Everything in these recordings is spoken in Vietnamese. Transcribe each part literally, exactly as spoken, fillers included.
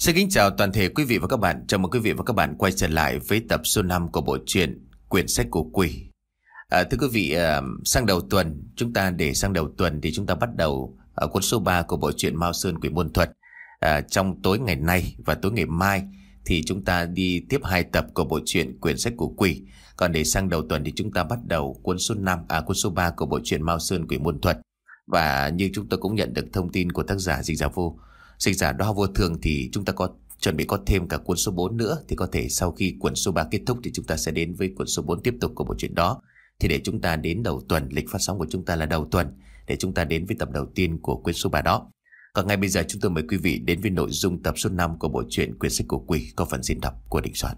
Xin kính chào toàn thể quý vị và các bạn. Chào mừng quý vị và các bạn quay trở lại với tập số năm của bộ truyện Quyển sách của quỷ. À, thưa quý vị, à, sang đầu tuần, chúng ta để sang đầu tuần thì chúng ta bắt đầu ở cuốn số ba của bộ truyện Mao Sơn Quỷ Môn Thuật. À, trong tối ngày nay và tối ngày mai thì chúng ta đi tiếp hai tập của bộ truyện Quyển sách của quỷ. Còn để sang đầu tuần thì chúng ta bắt đầu cuốn số năm, à cuốn số ba của bộ truyện Mao Sơn Quỷ Môn Thuật. Và như chúng tôi cũng nhận được thông tin của tác giả Dịch Giả Vô, Dịch giả Đóa Vô Thường, thì chúng ta có chuẩn bị có thêm cả cuốn số bốn nữa. Thì có thể sau khi cuốn số ba kết thúc thì chúng ta sẽ đến với cuốn số bốn tiếp tục của bộ truyện đó. Thì để chúng ta đến đầu tuần, lịch phát sóng của chúng ta là đầu tuần, để chúng ta đến với tập đầu tiên của cuốn số ba đó. Còn ngay bây giờ chúng tôi mời quý vị đến với nội dung tập số năm của bộ truyện Quyển sách của quỷ, có phần diễn đọc của Đình Soạn.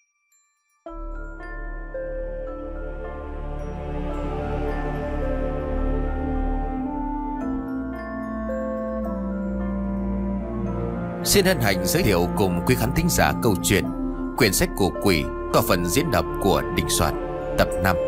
Xin hân hạnh giới thiệu cùng quý khán thính giả câu chuyện Quyển sách của quỷ, có phần diễn đọc của Đình Soạn, tập năm.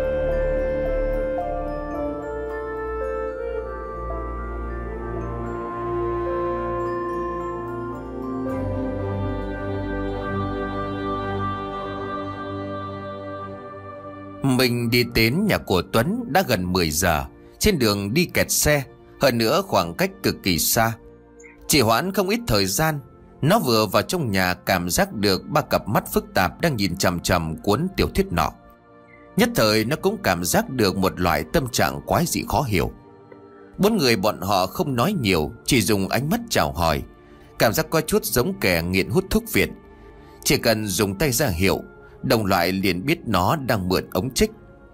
Mình đi đến nhà của Tuấn đã gần mười giờ. Trên đường đi kẹt xe, hơn nữa khoảng cách cực kỳ xa. Chỉ hoãn không ít thời gian. Nó vừa vào trong nhà cảm giác được ba cặp mắt phức tạp đang nhìn chằm chằm cuốn tiểu thuyết nọ. Nhất thời nó cũng cảm giác được một loại tâm trạng quái dị khó hiểu. Bốn người bọn họ không nói nhiều, chỉ dùng ánh mắt chào hỏi. Cảm giác có chút giống kẻ nghiện hút thuốc viện. Chỉ cần dùng tay ra hiệu, đồng loại liền biết nó đang mượn ống trích.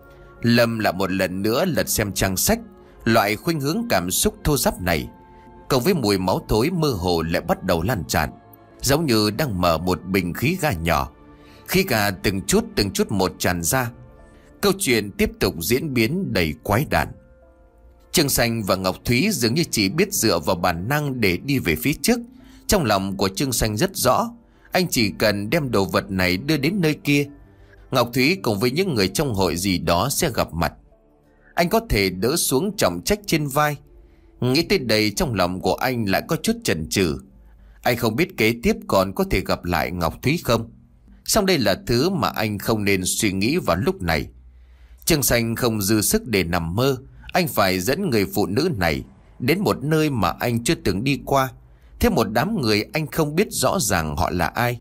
Lâm lại một lần nữa lật xem trang sách. Loại khuynh hướng cảm xúc thô ráp này cộng với mùi máu thối mơ hồ lại bắt đầu lan tràn, giống như đang mở một bình khí ga nhỏ. Khí ga từng chút từng chút một tràn ra. Câu chuyện tiếp tục diễn biến đầy quái đản. Trương Sanh và Ngọc Thúy dường như chỉ biết dựa vào bản năng để đi về phía trước. Trong lòng của Trương Sanh rất rõ, anh chỉ cần đem đồ vật này đưa đến nơi kia, Ngọc Thúy cùng với những người trong hội gì đó sẽ gặp mặt. Anh có thể đỡ xuống trọng trách trên vai. Nghĩ tới đây trong lòng của anh lại có chút chần chừ. Anh không biết kế tiếp còn có thể gặp lại Ngọc Thúy không. Song đây là thứ mà anh không nên suy nghĩ vào lúc này. Trương Sanh không dư sức để nằm mơ. Anh phải dẫn người phụ nữ này đến một nơi mà anh chưa từng đi qua, thêm một đám người anh không biết rõ ràng họ là ai.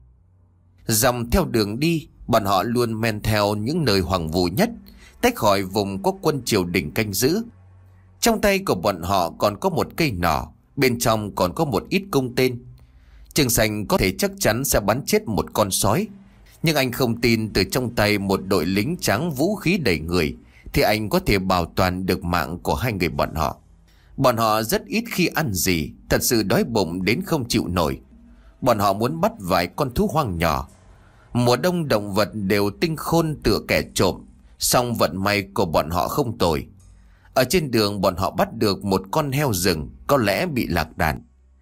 Dòng theo đường đi, bọn họ luôn men theo những nơi hoang vu nhất, tách khỏi vùng có quân triều đình canh giữ. Trong tay của bọn họ còn có một cây nỏ, bên trong còn có một ít cung tên. Trương Sanh có thể chắc chắn sẽ bắn chết một con sói, nhưng anh không tin từ trong tay một đội lính tráng vũ khí đầy người thì anh có thể bảo toàn được mạng của hai người bọn họ. Bọn họ rất ít khi ăn gì, thật sự đói bụng đến không chịu nổi. Bọn họ muốn bắt vài con thú hoang nhỏ. Mùa đông động vật đều tinh khôn tựa kẻ trộm, song vận may của bọn họ không tồi. Ở trên đường bọn họ bắt được một con heo rừng, có lẽ bị lạc đàn.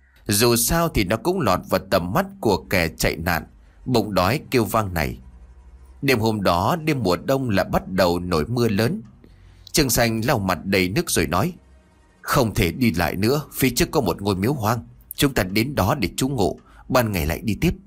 Dù sao thì nó cũng lọt vào tầm mắt của kẻ chạy nạn, bụng đói kêu vang này. Đêm hôm đó, đêm mùa đông là bắt đầu nổi mưa lớn. Trương Sanh lau mặt đầy nước rồi nói: không thể đi lại nữa, phía trước có một ngôi miếu hoang. Chúng ta đến đó để trú ngụ, ban ngày lại đi tiếp.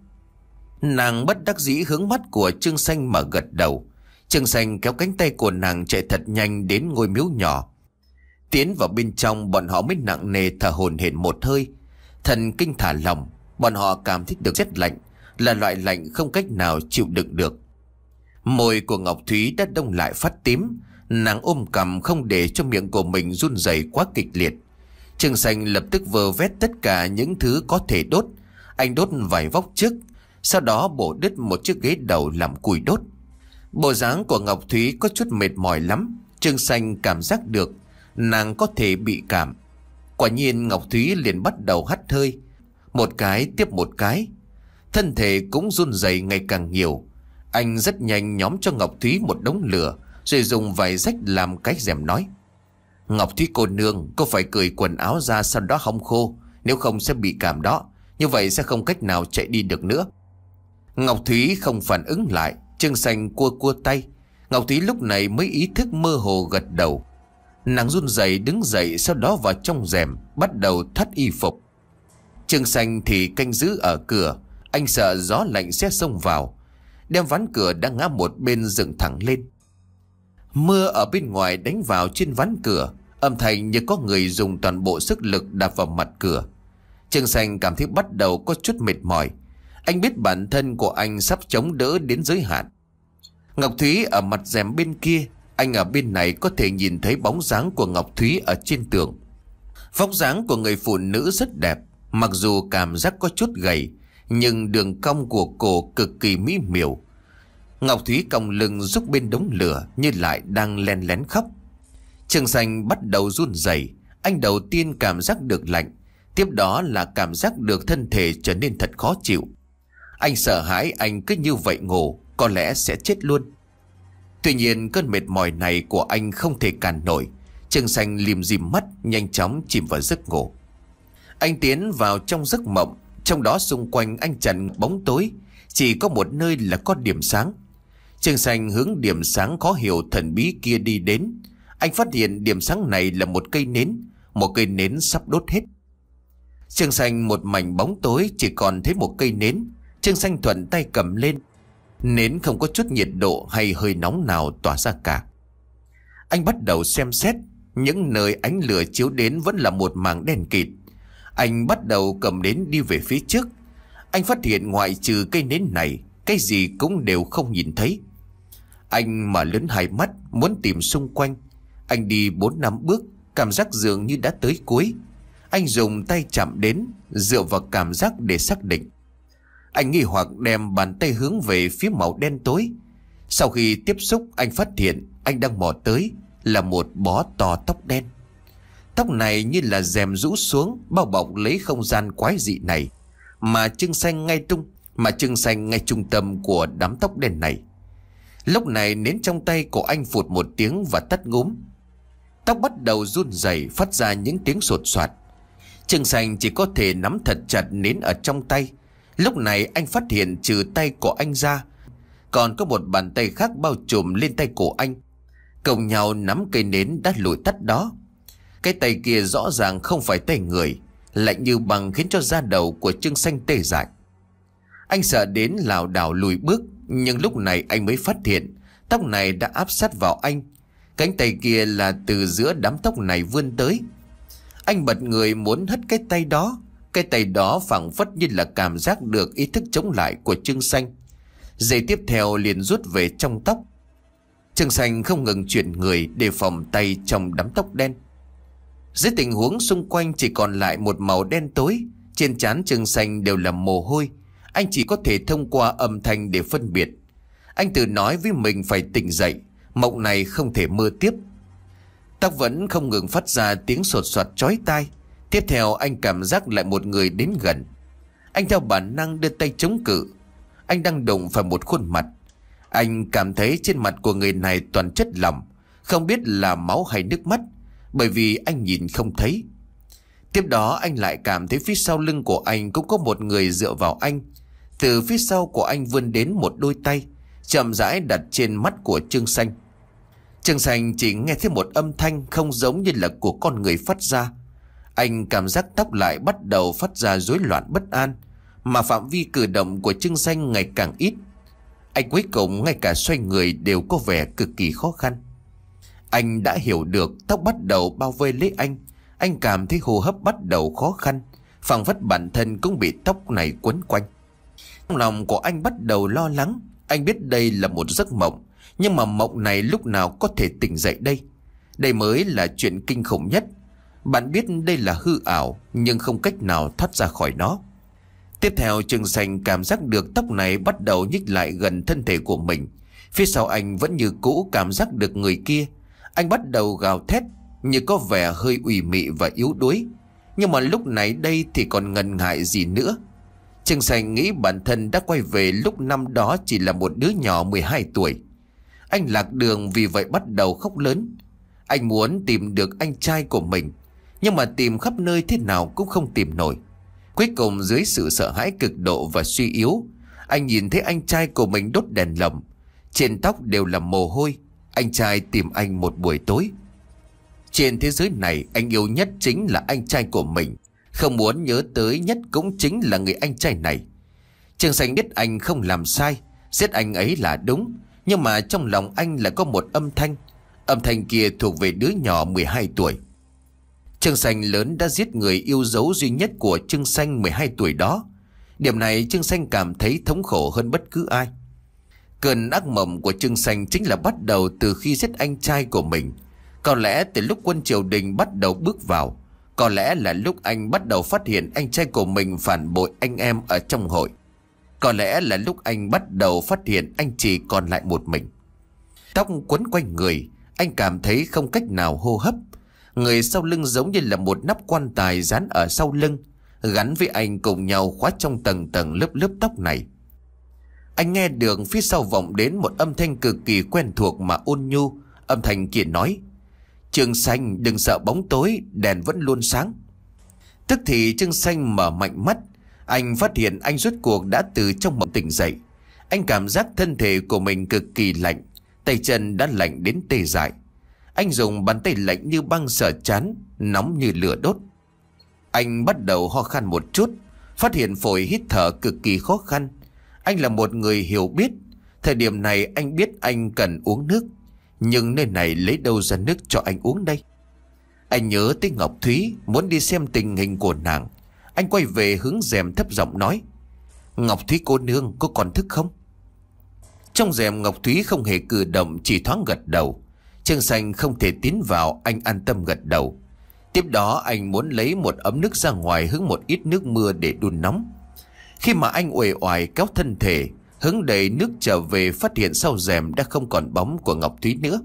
Nàng bất đắc dĩ hướng mắt của Trương Sanh mà gật đầu. Trương Sanh kéo cánh tay của nàng chạy thật nhanh đến ngôi miếu nhỏ. Tiến vào bên trong, bọn họ mới nặng nề thở hổn hển một hơi. Thần kinh thả lỏng, bọn họ cảm thấy được rét lạnh, là loại lạnh không cách nào chịu đựng được. Môi của Ngọc Thúy đã đông lại phát tím. Nàng ôm cằm không để cho miệng của mình run rẩy quá kịch liệt. Trương Sanh lập tức vơ vét tất cả những thứ có thể đốt. Anh đốt vài vóc trước, sau đó bổ đứt một chiếc ghế đầu làm củi đốt. Bộ dáng của Ngọc Thúy có chút mệt mỏi lắm. Trương Sanh cảm giác được nàng có thể bị cảm. Quả nhiên Ngọc Thúy liền bắt đầu hắt hơi, một cái tiếp một cái. Thân thể cũng run rẩy ngày càng nhiều. Anh rất nhanh nhóm cho Ngọc Thúy một đống lửa, rồi dùng vải rách làm cái rèm nói: Ngọc Thúy cô nương, cô phải cởi quần áo ra sau đó hong khô, nếu không sẽ bị cảm đó. Như vậy sẽ không cách nào chạy đi được nữa. Ngọc Thúy không phản ứng lại. Trương Sanh cua cua tay. Ngọc Thúy lúc này mới ý thức mơ hồ gật đầu. Nàng run rẩy đứng dậy, sau đó vào trong rèm bắt đầu thắt y phục. Trương Xanh thì canh giữ ở cửa. Anh sợ gió lạnh sẽ xông vào, đem ván cửa đang ngã một bên dựng thẳng lên. Mưa ở bên ngoài đánh vào trên ván cửa, âm thanh như có người dùng toàn bộ sức lực đạp vào mặt cửa. Trương Xanh cảm thấy bắt đầu có chút mệt mỏi. Anh biết bản thân của anh sắp chống đỡ đến giới hạn. Ngọc Thúy ở mặt rèm bên kia, anh ở bên này có thể nhìn thấy bóng dáng của Ngọc Thúy ở trên tường. Vóc dáng của người phụ nữ rất đẹp, mặc dù cảm giác có chút gầy, nhưng đường cong của cổ cực kỳ mỹ miều. Ngọc Thúy còng lưng giúp bên đống lửa như lại đang len lén khóc. Trương Xanh bắt đầu run rẩy. Anh đầu tiên cảm giác được lạnh, tiếp đó là cảm giác được thân thể trở nên thật khó chịu. Anh sợ hãi anh cứ như vậy ngủ, có lẽ sẽ chết luôn. Tuy nhiên cơn mệt mỏi này của anh không thể cản nổi. Trương Xanh lim dim mắt, nhanh chóng chìm vào giấc ngủ. Anh tiến vào trong giấc mộng. Trong đó xung quanh anh chặn bóng tối, chỉ có một nơi là có điểm sáng. Trương Xanh hướng điểm sáng khó hiểu thần bí kia đi đến. Anh phát hiện điểm sáng này là một cây nến, một cây nến sắp đốt hết. Trương Xanh một mảnh bóng tối, chỉ còn thấy một cây nến. Trương Xanh thuận tay cầm lên. Nến không có chút nhiệt độ hay hơi nóng nào tỏa ra cả. Anh bắt đầu xem xét. Những nơi ánh lửa chiếu đến vẫn là một mảng đen kịt. Anh bắt đầu cầm nến đi về phía trước. Anh phát hiện ngoại trừ cây nến này, cái gì cũng đều không nhìn thấy. Anh mở lớn hai mắt muốn tìm xung quanh. Anh đi bốn năm bước, cảm giác dường như đã tới cuối. Anh dùng tay chạm đến, dựa vào cảm giác để xác định. Anh nghi hoặc đem bàn tay hướng về phía màu đen tối. Sau khi tiếp xúc, anh phát hiện anh đang mò tới là một bó to tóc đen. Tóc này như là rèm rũ xuống, bao bọc lấy không gian quái dị này. Mà Trương Xanh ngay trung Mà Trương Xanh ngay trung tâm của đám tóc đen này. Lúc này nến trong tay của anh phụt một tiếng và tắt ngúm. Tóc bắt đầu run rẩy, phát ra những tiếng sột soạt. Trương Xanh chỉ có thể nắm thật chặt nến ở trong tay. Lúc này anh phát hiện trừ tay của anh ra, còn có một bàn tay khác bao trùm lên tay của anh, cùng nhau nắm cây nến đã lụi tắt đó. Cái tay kia rõ ràng không phải tay người, lạnh như băng khiến cho da đầu của Trương Xanh tê dại. Anh sợ đến lảo đảo lùi bước, nhưng lúc này anh mới phát hiện tóc này đã áp sát vào anh. Cánh tay kia là từ giữa đám tóc này vươn tới. Anh bật người muốn hất cái tay đó. Cái tay đó phảng phất như là cảm giác được ý thức chống lại của Trương Xanh. Giây tiếp theo liền rút về trong tóc. Trương Xanh không ngừng chuyển người để phòng tay trong đám tóc đen. Dưới tình huống xung quanh chỉ còn lại một màu đen tối, trên trán Trương Xanh đều là mồ hôi. Anh chỉ có thể thông qua âm thanh để phân biệt. Anh tự nói với mình phải tỉnh dậy, mộng này không thể mơ tiếp. Tóc vẫn không ngừng phát ra tiếng sột soạt chói tai. Tiếp theo anh cảm giác lại một người đến gần. Anh theo bản năng đưa tay chống cự. Anh đang đụng phải một khuôn mặt. Anh cảm thấy trên mặt của người này toàn chất lỏng, không biết là máu hay nước mắt, bởi vì anh nhìn không thấy. Tiếp đó anh lại cảm thấy phía sau lưng của anh cũng có một người dựa vào anh. Từ phía sau của anh vươn đến một đôi tay, chậm rãi đặt trên mắt của Trương Xanh. Trương Xanh chỉ nghe thấy một âm thanh không giống như là của con người phát ra. Anh cảm giác tóc lại bắt đầu phát ra rối loạn bất an, mà phạm vi cử động của Trương Xanh ngày càng ít. Anh cuối cùng ngay cả xoay người đều có vẻ cực kỳ khó khăn. Anh đã hiểu được tóc bắt đầu bao vây lấy anh. Anh cảm thấy hô hấp bắt đầu khó khăn, phảng phất bản thân cũng bị tóc này quấn quanh. Trong lòng của anh bắt đầu lo lắng. Anh biết đây là một giấc mộng, nhưng mà mộng này lúc nào có thể tỉnh dậy đây? Đây mới là chuyện kinh khủng nhất. Bạn biết đây là hư ảo, nhưng không cách nào thoát ra khỏi nó. Tiếp theo Trương Xanh cảm giác được tóc này bắt đầu nhích lại gần thân thể của mình. Phía sau anh vẫn như cũ cảm giác được người kia. Anh bắt đầu gào thét, như có vẻ hơi ủy mị và yếu đuối. Nhưng mà lúc này đây thì còn ngần ngại gì nữa. Trương Xanh nghĩ bản thân đã quay về lúc năm đó chỉ là một đứa nhỏ mười hai tuổi. Anh lạc đường, vì vậy bắt đầu khóc lớn. Anh muốn tìm được anh trai của mình, nhưng mà tìm khắp nơi thế nào cũng không tìm nổi. Cuối cùng dưới sự sợ hãi cực độ và suy yếu, anh nhìn thấy anh trai của mình đốt đèn lồng, trên tóc đều là mồ hôi. Anh trai tìm anh một buổi tối. Trên thế giới này anh yêu nhất chính là anh trai của mình. Không muốn nhớ tới nhất cũng chính là người anh trai này. Trương Xanh biết anh không làm sai, giết anh ấy là đúng. Nhưng mà trong lòng anh lại có một âm thanh. Âm thanh kia thuộc về đứa nhỏ mười hai tuổi. Trương Xanh lớn đã giết người yêu dấu duy nhất của Trương Xanh mười hai tuổi đó. Điểm này Trương Xanh cảm thấy thống khổ hơn bất cứ ai. Cơn ác mộng của Trương Xanh chính là bắt đầu từ khi giết anh trai của mình. Có lẽ từ lúc quân triều đình bắt đầu bước vào. Có lẽ là lúc anh bắt đầu phát hiện anh trai của mình phản bội anh em ở trong hội. Có lẽ là lúc anh bắt đầu phát hiện anh chỉ còn lại một mình. Tóc quấn quanh người, anh cảm thấy không cách nào hô hấp. Người sau lưng giống như là một nắp quan tài dán ở sau lưng, gắn với anh cùng nhau khóa trong tầng tầng lớp lớp tóc này. Anh nghe được phía sau vọng đến một âm thanh cực kỳ quen thuộc mà ôn nhu. Âm thanh kia nói: Trương Xanh, đừng sợ bóng tối, đèn vẫn luôn sáng. Tức thì Trương Xanh mở mạnh mắt. Anh phát hiện anh rốt cuộc đã từ trong mộng tỉnh dậy. Anh cảm giác thân thể của mình cực kỳ lạnh, tay chân đã lạnh đến tê dại. Anh dùng bàn tay lạnh như băng sờ trán, nóng như lửa đốt. Anh bắt đầu ho khan một chút, phát hiện phổi hít thở cực kỳ khó khăn. Anh là một người hiểu biết. Thời điểm này anh biết anh cần uống nước, nhưng nơi này lấy đâu ra nước cho anh uống đây? Anh nhớ tới Ngọc Thúy, muốn đi xem tình hình của nàng. Anh quay về hướng rèm thấp giọng nói: Ngọc Thúy cô nương, có còn thức không? Trong rèm Ngọc Thúy không hề cử động, chỉ thoáng gật đầu. Trương Xanh không thể tiến vào, anh an tâm gật đầu. Tiếp đó anh muốn lấy một ấm nước ra ngoài hứng một ít nước mưa để đun nóng. Khi mà anh uể oải kéo thân thể hứng đầy nước trở về, phát hiện sau rèm đã không còn bóng của Ngọc Thúy nữa.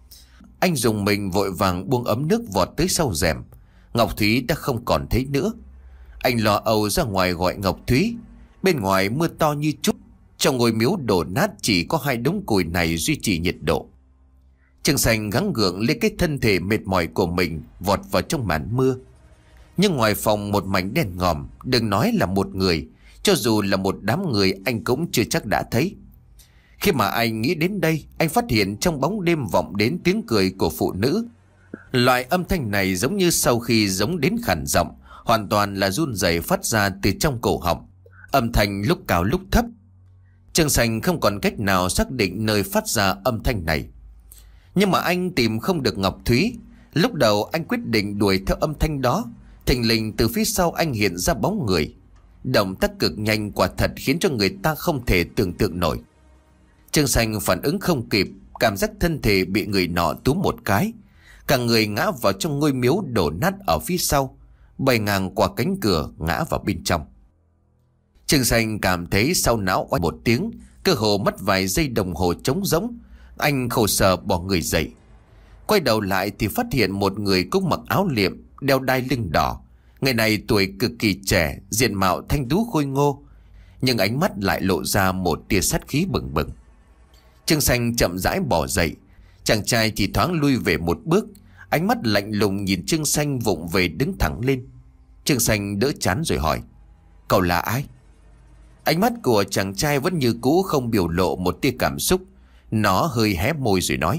Anh dùng mình vội vàng buông ấm nước vọt tới sau rèm. Ngọc Thúy đã không còn thấy nữa. Anh lo âu ra ngoài gọi Ngọc Thúy. Bên ngoài mưa to như chút, trong ngôi miếu đổ nát chỉ có hai đống củi này duy trì nhiệt độ. Trương Xanh gắng gượng lấy cái thân thể mệt mỏi của mình vọt vào trong màn mưa. Nhưng ngoài phòng một mảnh đen ngòm, đừng nói là một người, cho dù là một đám người anh cũng chưa chắc đã thấy. Khi mà anh nghĩ đến đây, anh phát hiện trong bóng đêm vọng đến tiếng cười của phụ nữ. Loại âm thanh này giống như sau khi giống đến khản giọng, hoàn toàn là run rẩy phát ra từ trong cổ họng. Âm thanh lúc cao lúc thấp. Trương Xanh không còn cách nào xác định nơi phát ra âm thanh này. Nhưng mà anh tìm không được Ngọc Thúy. Lúc đầu anh quyết định đuổi theo âm thanh đó. Thình lình từ phía sau anh hiện ra bóng người. Động tác cực nhanh quả thật khiến cho người ta không thể tưởng tượng nổi. Trương Xanh phản ứng không kịp, cảm giác thân thể bị người nọ túm một cái. Cả người ngã vào trong ngôi miếu đổ nát ở phía sau, bay ngang qua cánh cửa ngã vào bên trong. Trương Xanh cảm thấy sau não oanh một tiếng, cơ hồ mất vài giây đồng hồ trống rỗng. Anh khổ sở bỏ người dậy. Quay đầu lại thì phát hiện một người cũng mặc áo liệm, đeo đai lưng đỏ. Người này tuổi cực kỳ trẻ, diện mạo thanh tú khôi ngô, nhưng ánh mắt lại lộ ra một tia sát khí bừng bừng. Trương Xanh chậm rãi bỏ dậy. Chàng trai chỉ thoáng lui về một bước, ánh mắt lạnh lùng nhìn Trương Xanh vụng về đứng thẳng lên. Trương Xanh đỡ chán rồi hỏi: Cậu là ai? Ánh mắt của chàng trai vẫn như cũ, không biểu lộ một tia cảm xúc. Nó hơi hé môi rồi nói: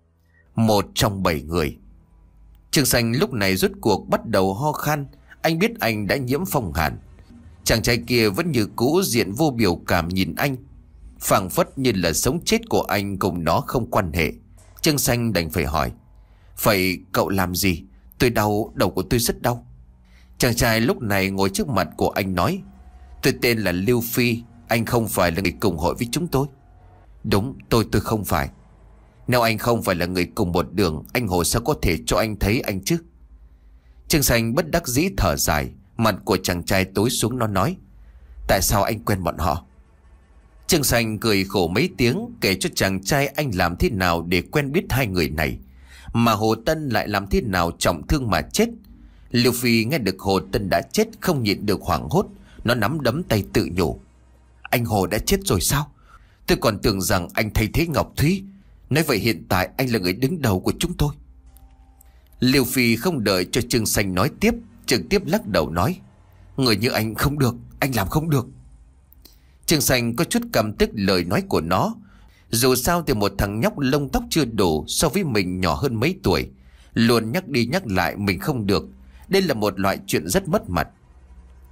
Một trong bảy người. Trương Xanh lúc này rốt cuộc bắt đầu ho khan. Anh biết anh đã nhiễm phong hàn. Chàng trai kia vẫn như cũ, diện vô biểu cảm nhìn anh, phảng phất như là sống chết của anh cùng nó không quan hệ. Trương Xanh đành phải hỏi: Vậy cậu làm gì? Tôi đau, đầu của tôi rất đau. Chàng trai lúc này ngồi trước mặt của anh nói: Tôi tên là Lưu Phi. Anh không phải là người cùng hội với chúng tôi? Đúng, tôi tôi không phải. Nếu anh không phải là người cùng một đường, anh Hồ sao có thể cho anh thấy anh chứ? Trương Xanh bất đắc dĩ thở dài. Mặt của chàng trai tối xuống, nó nói: Tại sao anh quen bọn họ? Trương Xanh cười khổ mấy tiếng, kể cho chàng trai anh làm thế nào để quen biết hai người này, mà Hồ Tân lại làm thế nào trọng thương mà chết. Lưu Phi nghe được Hồ Tân đã chết không nhịn được hoảng hốt. Nó nắm đấm tay tự nhủ: Anh Hồ đã chết rồi sao? Tôi còn tưởng rằng anh thay thế Ngọc Thúy. Nói vậy hiện tại anh là người đứng đầu của chúng tôi. Lưu Phi không đợi cho Trương Xanh nói tiếp, trực tiếp lắc đầu nói: Người như anh không được, anh làm không được. Trương Xanh có chút căm tức lời nói của nó. Dù sao thì một thằng nhóc lông tóc chưa đủ, so với mình nhỏ hơn mấy tuổi, luôn nhắc đi nhắc lại mình không được. Đây là một loại chuyện rất mất mặt.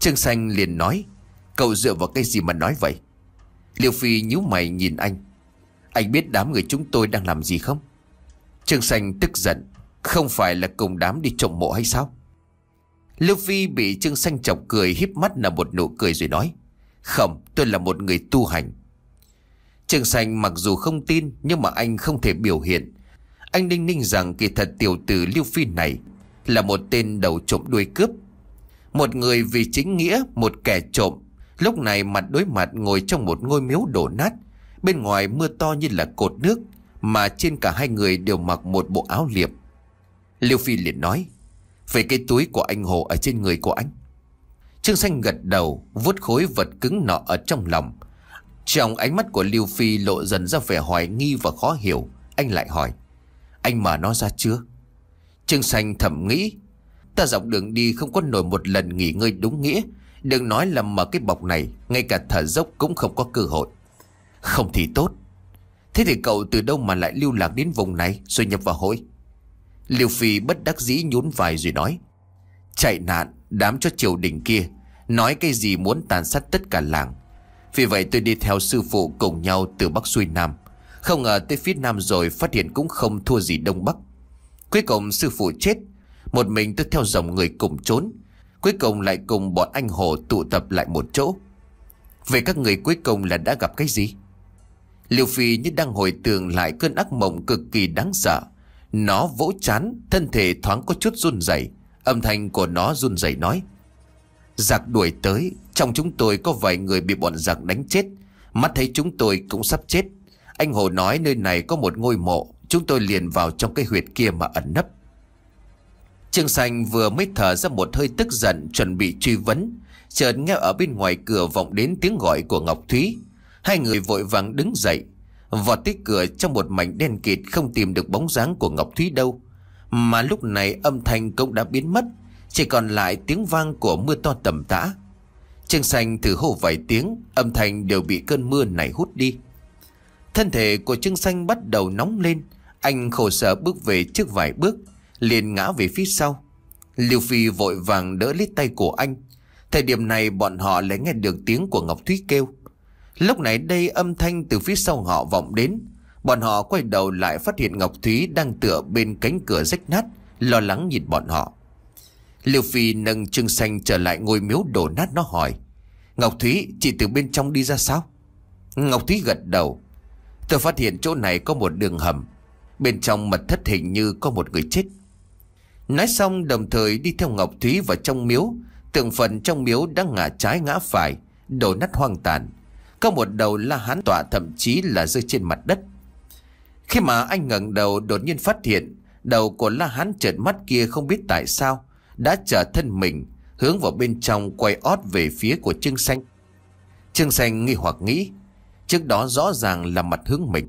Trương Xanh liền nói: Cậu dựa vào cái gì mà nói vậy? Liêu Phi nhíu mày nhìn anh: Anh biết đám người chúng tôi đang làm gì không? Trương Xanh tức giận: Không phải là cùng đám đi trộm mộ hay sao? Liêu Phi bị Trương Xanh chọc cười, híp mắt là một nụ cười rồi nói: Không, tôi là một người tu hành. Trương Xanh mặc dù không tin, nhưng mà anh không thể biểu hiện. Anh đinh ninh rằng kỳ thật tiểu tử Liêu Phi này là một tên đầu trộm đuôi cướp, một người vì chính nghĩa, một kẻ trộm. Lúc này mặt đối mặt ngồi trong một ngôi miếu đổ nát, bên ngoài mưa to như là cột nước, mà trên cả hai người đều mặc một bộ áo liệm. Liêu Phi liền nói: Về cái túi của anh Hồ ở trên người của anh. Trương Xanh gật đầu, vuốt khối vật cứng nọ ở trong lòng. Trong ánh mắt của Liêu Phi lộ dần ra vẻ hoài nghi và khó hiểu. Anh lại hỏi: Anh mở nó ra chưa? Trương Xanh thầm nghĩ: Ta dọc đường đi không có nổi một lần nghỉ ngơi đúng nghĩa, đừng nói là mở cái bọc này, ngay cả thở dốc cũng không có cơ hội. Không thì tốt. Thế thì cậu từ đâu mà lại lưu lạc đến vùng này rồi nhập vào hội? Liêu Phi bất đắc dĩ nhún vai rồi nói: Chạy nạn, đám cho triều đình kia nói cái gì muốn tàn sát tất cả làng. Vì vậy tôi đi theo sư phụ cùng nhau từ Bắc xuôi Nam. Không ngờ tới phía Nam rồi phát hiện cũng không thua gì Đông Bắc. Cuối cùng sư phụ chết, một mình tôi theo dòng người cùng trốn. Cuối cùng lại cùng bọn anh Hồ tụ tập lại một chỗ. Vậy các người cuối cùng là đã gặp cái gì? Liêu Phi như đang hồi tưởng lại cơn ác mộng cực kỳ đáng sợ. Nó vỗ trán, thân thể thoáng có chút run rẩy. Âm thanh của nó run rẩy nói: Giặc đuổi tới, trong chúng tôi có vài người bị bọn giặc đánh chết. Mắt thấy chúng tôi cũng sắp chết. Anh Hồ nói nơi này có một ngôi mộ, chúng tôi liền vào trong cái huyệt kia mà ẩn nấp. Trương Xanh vừa mới thở ra một hơi tức giận, chuẩn bị truy vấn, chợt nghe ở bên ngoài cửa vọng đến tiếng gọi của Ngọc Thúy. Hai người vội vàng đứng dậy, vọt tới cửa. Trong một mảnh đen kịt không tìm được bóng dáng của Ngọc Thúy đâu, mà lúc này âm thanh cũng đã biến mất, chỉ còn lại tiếng vang của mưa to tầm tã. Trương Xanh thử hô vài tiếng, âm thanh đều bị cơn mưa này hút đi. Thân thể của Trương Xanh bắt đầu nóng lên. Anh khổ sở bước về trước vài bước, liền ngã về phía sau. Liêu Phi vội vàng đỡ lấy tay của anh. Thời điểm này bọn họ lại nghe được tiếng của Ngọc Thúy kêu. Lúc này đây âm thanh từ phía sau họ vọng đến. Bọn họ quay đầu lại phát hiện Ngọc Thúy đang tựa bên cánh cửa rách nát, lo lắng nhìn bọn họ. Liêu Phi nâng Trương Xanh trở lại ngôi miếu đổ nát. Nó hỏi: Ngọc Thúy, chị từ bên trong đi ra sao? Ngọc Thúy gật đầu: Tôi phát hiện chỗ này có một đường hầm, bên trong mật thất hình như có một người chết. Nói xong đồng thời đi theo Ngọc Thúy vào trong miếu. Tượng phần trong miếu đang ngả trái ngã phải, đổ nát hoang tàn. Có một đầu La Hán tọa thậm chí là rơi trên mặt đất. Khi mà anh ngẩng đầu, đột nhiên phát hiện đầu của La Hán trợn mắt kia không biết tại sao đã trở thân mình hướng vào bên trong, quay ót về phía của Trương Xanh. Trương Xanh nghi hoặc nghĩ, trước đó rõ ràng là mặt hướng mình.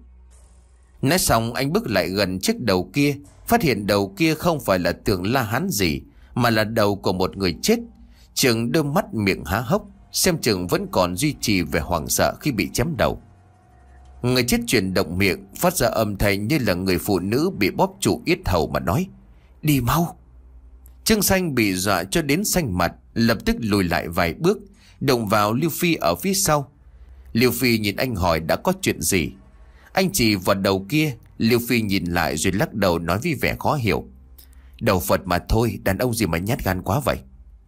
Nói xong anh bước lại gần chiếc đầu kia, phát hiện đầu kia không phải là tượng La Hán gì, mà là đầu của một người chết. Chừng đôi mắt miệng há hốc, xem chừng vẫn còn duy trì vẻ hoảng sợ khi bị chém đầu. Người chết chuyển động miệng, phát ra âm thanh như là người phụ nữ bị bóp trụ yết hầu mà nói: Đi mau. Trương Xanh bị dọa cho đến xanh mặt, lập tức lùi lại vài bước, động vào Liêu Phi ở phía sau. Liêu Phi nhìn anh hỏi đã có chuyện gì. Anh chỉ vào đầu kia. Liêu Phi nhìn lại rồi lắc đầu nói với vẻ khó hiểu: Đầu Phật mà thôi, đàn ông gì mà nhát gan quá vậy.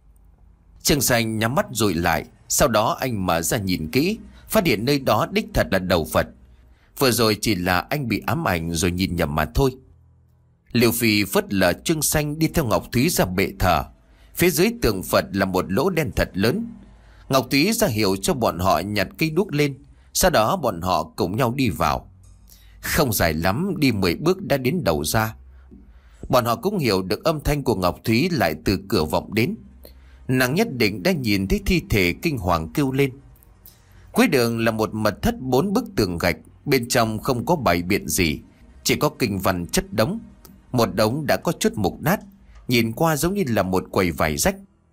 Trương Xanh nhắm mắt dụi lại. Sau đó anh mở ra nhìn kỹ, phát hiện nơi đó đích thật là đầu Phật. Vừa rồi chỉ là anh bị ám ảnh rồi nhìn nhầm mà thôi. Liêu Phi phớt lờ Trương Xanh, đi theo Ngọc Thúy ra bệ thờ. Phía dưới tượng Phật là một lỗ đen thật lớn. Ngọc Thúy ra hiệu cho bọn họ nhặt cây đuốc lên. Sau đó bọn họ cùng nhau đi vào. Không dài lắm, đi mười bước đã đến đầu ra. Bọn họ cũng hiểu được âm thanh của Ngọc Thúy lại từ cửa vọng đến. Nàng nhất định đã nhìn thấy thi thể, kinh hoàng kêu lên. Cuối đường là một mật thất bốn bức tường gạch. Bên trong không có bày biện gì, chỉ có kinh văn chất đống. Một đống đã có chút mục nát, nhìn qua giống như là một quầy vải rách.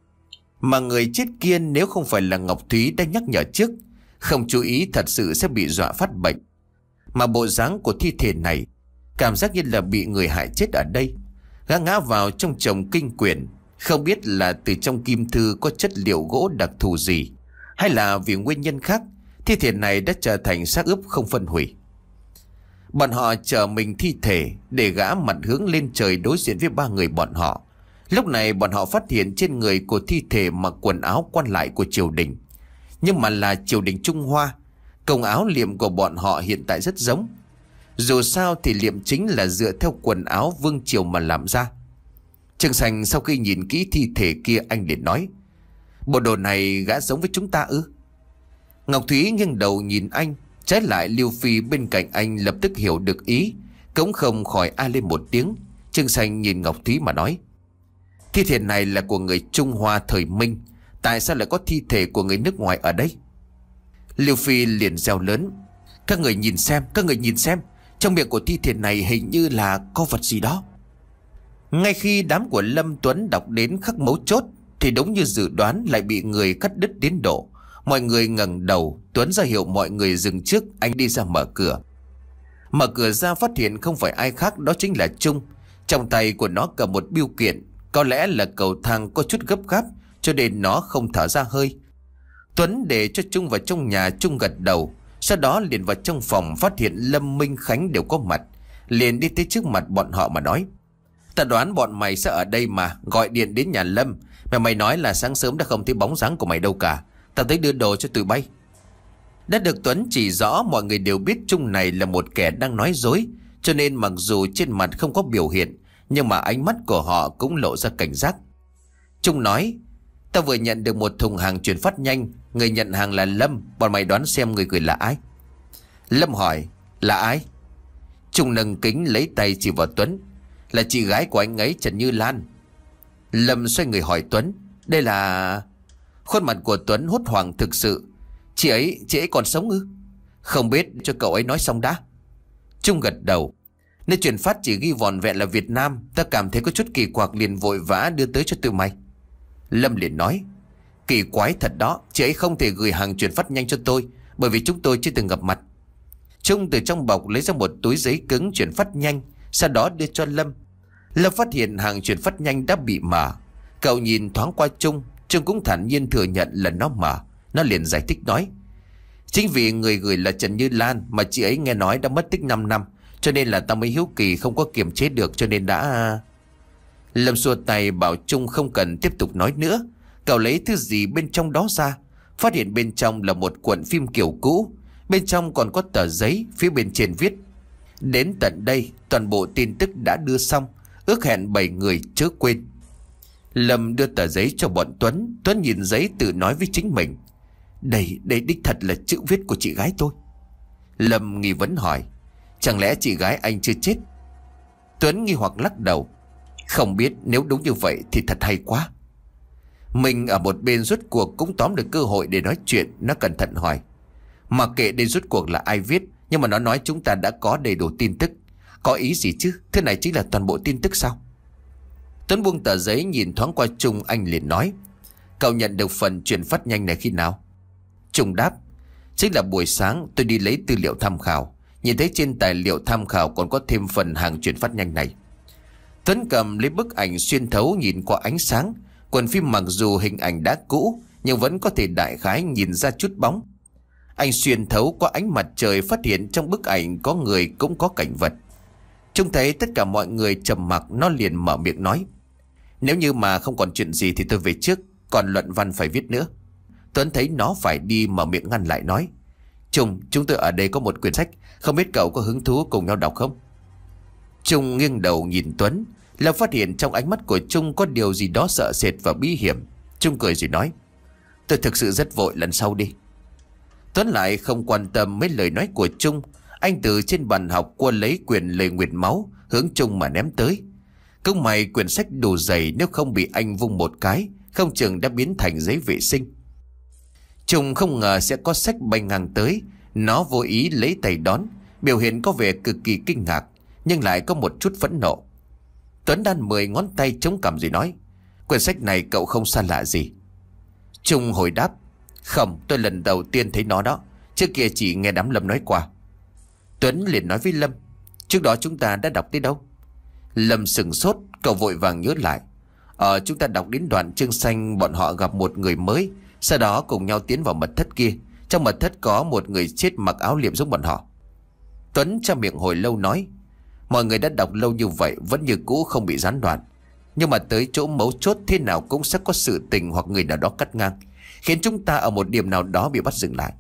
Mà người chết kia nếu không phải là Ngọc Thúy đã nhắc nhở trước, không chú ý thật sự sẽ bị dọa phát bệnh. Mà bộ dáng của thi thể này cảm giác như là bị người hại chết ở đây. Gã ngã vào trong chồng kinh quyển, Không biết là từ trong kim thư có chất liệu gỗ đặc thù gì, hay là vì nguyên nhân khác, thi thể này đã trở thành xác ướp không phân hủy. Bọn họ chờ mình thi thể để gã mặt hướng lên trời đối diện với ba người bọn họ. Lúc này bọn họ phát hiện trên người của thi thể mặc quần áo quan lại của triều đình, nhưng mà là triều đình Trung Hoa. Công áo liệm của bọn họ hiện tại rất giống. Dù sao thì liệm chính là dựa theo quần áo vương triều mà làm ra. Trương Sành sau khi nhìn kỹ thi thể kia, anh liền nói: bộ đồ này gã giống với chúng ta ư? Ngọc Thúy nghiêng đầu nhìn anh. Trái lại Lưu Phi bên cạnh anh lập tức hiểu được ý, cũng không khỏi a lên một tiếng. Trương Sành nhìn Ngọc Thúy mà nói: thi thể này là của người Trung Hoa thời Minh, tại sao lại có thi thể của người nước ngoài ở đây? Lưu Phi liền reo lớn: các người nhìn xem, các người nhìn xem, trong miệng của thi thể này hình như là có vật gì đó. Ngay khi đám của Lâm Tuấn đọc đến khắc mấu chốt thì đúng như dự đoán lại bị người cắt đứt đến độ. Mọi người ngẩng đầu. Tuấn ra hiệu mọi người dừng trước. Anh đi ra mở cửa. Mở cửa ra phát hiện không phải ai khác, đó chính là Trung. Trong tay của nó cầm một bưu kiện. Có lẽ là cầu thang có chút gấp gáp cho nên nó không thở ra hơi. Tuấn để cho Trung vào trong nhà. Trung gật đầu. Sau đó liền vào trong phòng, phát hiện Lâm, Minh, Khánh đều có mặt. Liền đi tới trước mặt bọn họ mà nói: ta đoán bọn mày sẽ ở đây mà, gọi điện đến nhà Lâm, mà mày nói là sáng sớm đã không thấy bóng dáng của mày đâu cả. Ta tới đưa đồ cho tụi bay. Đã được Tuấn chỉ rõ, mọi người đều biết Trung này là một kẻ đang nói dối, cho nên mặc dù trên mặt không có biểu hiện, nhưng mà ánh mắt của họ cũng lộ ra cảnh giác. Trung nói: ta vừa nhận được một thùng hàng chuyển phát nhanh, người nhận hàng là Lâm, bọn mày đoán xem người gửi là ai? Lâm hỏi: là ai? Trung nâng kính lấy tay chỉ vào Tuấn: là chị gái của anh ấy, Trần Như Lan. Lâm xoay người hỏi Tuấn: đây là... Khuôn mặt của Tuấn hốt hoảng thực sự. Chị ấy, chị ấy còn sống ư? Không biết, cho cậu ấy nói xong đã. Trung gật đầu. Nên chuyển phát chỉ ghi vòn vẹn là Việt Nam, ta cảm thấy có chút kỳ quặc liền vội vã đưa tới cho tụi mày. Lâm liền nói: kỳ quái thật đó, chị ấy không thể gửi hàng chuyển phát nhanh cho tôi, bởi vì chúng tôi chưa từng gặp mặt. Trung từ trong bọc lấy ra một túi giấy cứng chuyển phát nhanh, sau đó đưa cho Lâm. Lâm phát hiện hàng chuyển phát nhanh đã bị mở. Cậu nhìn thoáng qua Trung. Trung cũng thản nhiên thừa nhận là nó mở. Nó liền giải thích nói: chính vì người gửi là Trần Như Lan mà chị ấy nghe nói đã mất tích năm năm, cho nên là ta mới hiếu kỳ không có kiềm chế được, cho nên đã... Lâm xua tay bảo Trung không cần tiếp tục nói nữa. Cậu lấy thứ gì bên trong đó ra, phát hiện bên trong là một cuộn phim kiểu cũ. Bên trong còn có tờ giấy, phía bên trên viết: đến tận đây toàn bộ tin tức đã đưa xong, ước hẹn bảy người chớ quên. Lâm đưa tờ giấy cho bọn Tuấn. Tuấn nhìn giấy tự nói với chính mình: đây, đây đích thật là chữ viết của chị gái tôi. Lâm nghi vấn hỏi: chẳng lẽ chị gái anh chưa chết? Tuấn nghi hoặc lắc đầu: không biết, nếu đúng như vậy thì thật hay quá. Mình ở một bên rốt cuộc cũng tóm được cơ hội để nói chuyện. Nó cẩn thận hỏi: mà kệ đây rốt cuộc là ai viết, nhưng mà nó nói chúng ta đã có đầy đủ tin tức. Có ý gì chứ? Thế này chính là toàn bộ tin tức sao? Tuấn buông tờ giấy nhìn thoáng qua Trung. Anh liền nói: cậu nhận được phần chuyển phát nhanh này khi nào? Trung đáp: chính là buổi sáng tôi đi lấy tư liệu tham khảo, nhìn thấy trên tài liệu tham khảo còn có thêm phần hàng chuyển phát nhanh này. Tuấn cầm lấy bức ảnh xuyên thấu nhìn qua ánh sáng. Quần phim mặc dù hình ảnh đã cũ nhưng vẫn có thể đại khái nhìn ra chút bóng. Anh xuyên thấu qua ánh mặt trời, phát hiện trong bức ảnh có người cũng có cảnh vật. Trông thấy tất cả mọi người trầm mặc, nó liền mở miệng nói: nếu như mà không còn chuyện gì thì tôi về trước, còn luận văn phải viết nữa. Tuấn thấy nó phải đi, mở miệng ngăn lại nói: Trung, chúng tôi ở đây có một quyển sách, không biết cậu có hứng thú cùng nhau đọc không? Trung nghiêng đầu nhìn Tuấn. Lâm phát hiện trong ánh mắt của Trung có điều gì đó sợ sệt và bí hiểm. Trung cười rồi nói: tôi thực sự rất vội, lần sau đi. Tuấn lại không quan tâm mấy lời nói của Trung. Anh từ trên bàn học qua lấy quyển Lời Nguyệt Máu hướng Trung mà ném tới. Cũng may quyển sách đủ dày, nếu không bị anh vung một cái không chừng đã biến thành giấy vệ sinh. Trung không ngờ sẽ có sách bay ngang tới. Nó vô ý lấy tay đón, biểu hiện có vẻ cực kỳ kinh ngạc, nhưng lại có một chút phẫn nộ. Tuấn đan mười ngón tay chống cằm rồi nói: quyển sách này cậu không xa lạ gì? Trung hồi đáp: không, tôi lần đầu tiên thấy nó đó, trước kia chỉ nghe đám Lâm nói qua. Tuấn liền nói với Lâm: trước đó chúng ta đã đọc tới đâu? Lâm sừng sốt, cậu vội vàng nhớ lại: Ờ chúng ta đọc đến đoạn chương xanh bọn họ gặp một người mới, sau đó cùng nhau tiến vào mật thất kia. Trong mật thất có một người chết mặc áo liệm giống bọn họ. Tuấn tra miệng hồi lâu nói: mọi người đã đọc lâu như vậy vẫn như cũ không bị gián đoạn. Nhưng mà tới chỗ mấu chốt thế nào cũng sẽ có sự tình hoặc người nào đó cắt ngang, khiến chúng ta ở một điểm nào đó bị bắt dừng lại.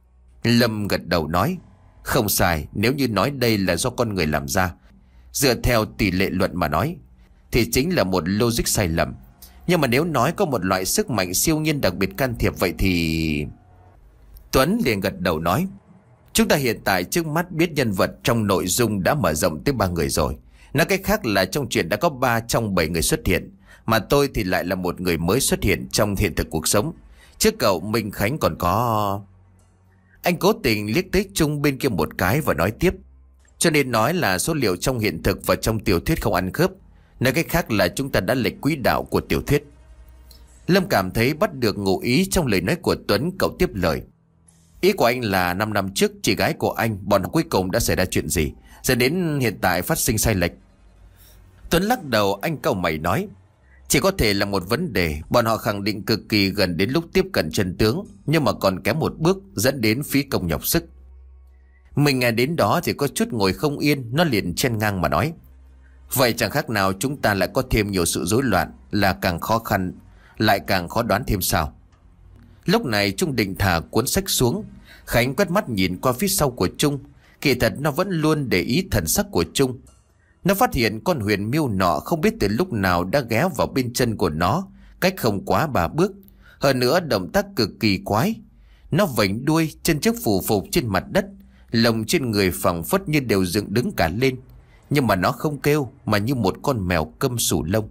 Lâm gật đầu nói: không sai, nếu như nói đây là do con người làm ra, dựa theo tỷ lệ luận mà nói, thì chính là một logic sai lầm. Nhưng mà nếu nói có một loại sức mạnh siêu nhiên đặc biệt can thiệp vậy thì... Tuấn liền gật đầu nói: chúng ta hiện tại trước mắt biết nhân vật trong nội dung đã mở rộng tới ba người rồi. Nói cách khác là trong chuyện đã có ba trong bảy người xuất hiện, mà tôi thì lại là một người mới xuất hiện trong hiện thực cuộc sống. Trước cậu Minh Khánh còn có... Anh cố tình liếc tới Trung bên kia một cái và nói tiếp: cho nên nói là số liệu trong hiện thực và trong tiểu thuyết không ăn khớp. Nói cách khác là chúng ta đã lệch quỹ đạo của tiểu thuyết. Lâm cảm thấy bắt được ngụ ý trong lời nói của Tuấn. Cậu tiếp lời: ý của anh là năm năm trước chị gái của anh, bọn họ cuối cùng đã xảy ra chuyện gì dẫn đến hiện tại phát sinh sai lệch? Tuấn lắc đầu, anh cau mày nói: chỉ có thể là một vấn đề. Bọn họ khẳng định cực kỳ gần đến lúc tiếp cận chân tướng, nhưng mà còn kém một bước, dẫn đến phí công nhọc sức. Mình nghe đến đó thì có chút ngồi không yên. Nó liền chen ngang mà nói: vậy chẳng khác nào chúng ta lại có thêm nhiều sự rối loạn, là càng khó khăn, lại càng khó đoán thêm sao? Lúc này Trung định thả cuốn sách xuống. Khánh quét mắt nhìn qua phía sau của Trung. Kỳ thật nó vẫn luôn để ý thần sắc của Trung. Nó phát hiện con huyền miêu nọ không biết từ lúc nào đã ghé vào bên chân của nó, cách không quá ba bước. Hơn nữa động tác cực kỳ quái. Nó vểnh đuôi, chân trước phù phục trên mặt đất, lồng trên người phẳng phất như đều dựng đứng cả lên. Nhưng mà nó không kêu, mà như một con mèo câm sù lông.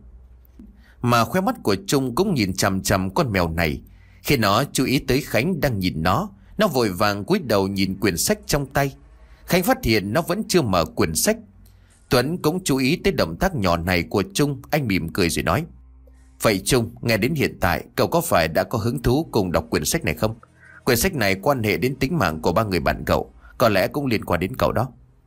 Mà khóe mắt của Trung cũng nhìn chằm chằm con mèo này. Khi nó chú ý tới Khánh đang nhìn nó, nó vội vàng cúi đầu nhìn quyển sách trong tay. Khánh phát hiện nó vẫn chưa mở quyển sách. Tuấn cũng chú ý tới động tác nhỏ này của Trung. Anh mỉm cười rồi nói: vậy Trung, nghe đến hiện tại cậu có phải đã có hứng thú cùng đọc quyển sách này không? Quyển sách này quan hệ đến tính mạng của ba người bạn cậu, có lẽ cũng liên quan đến cậu đó.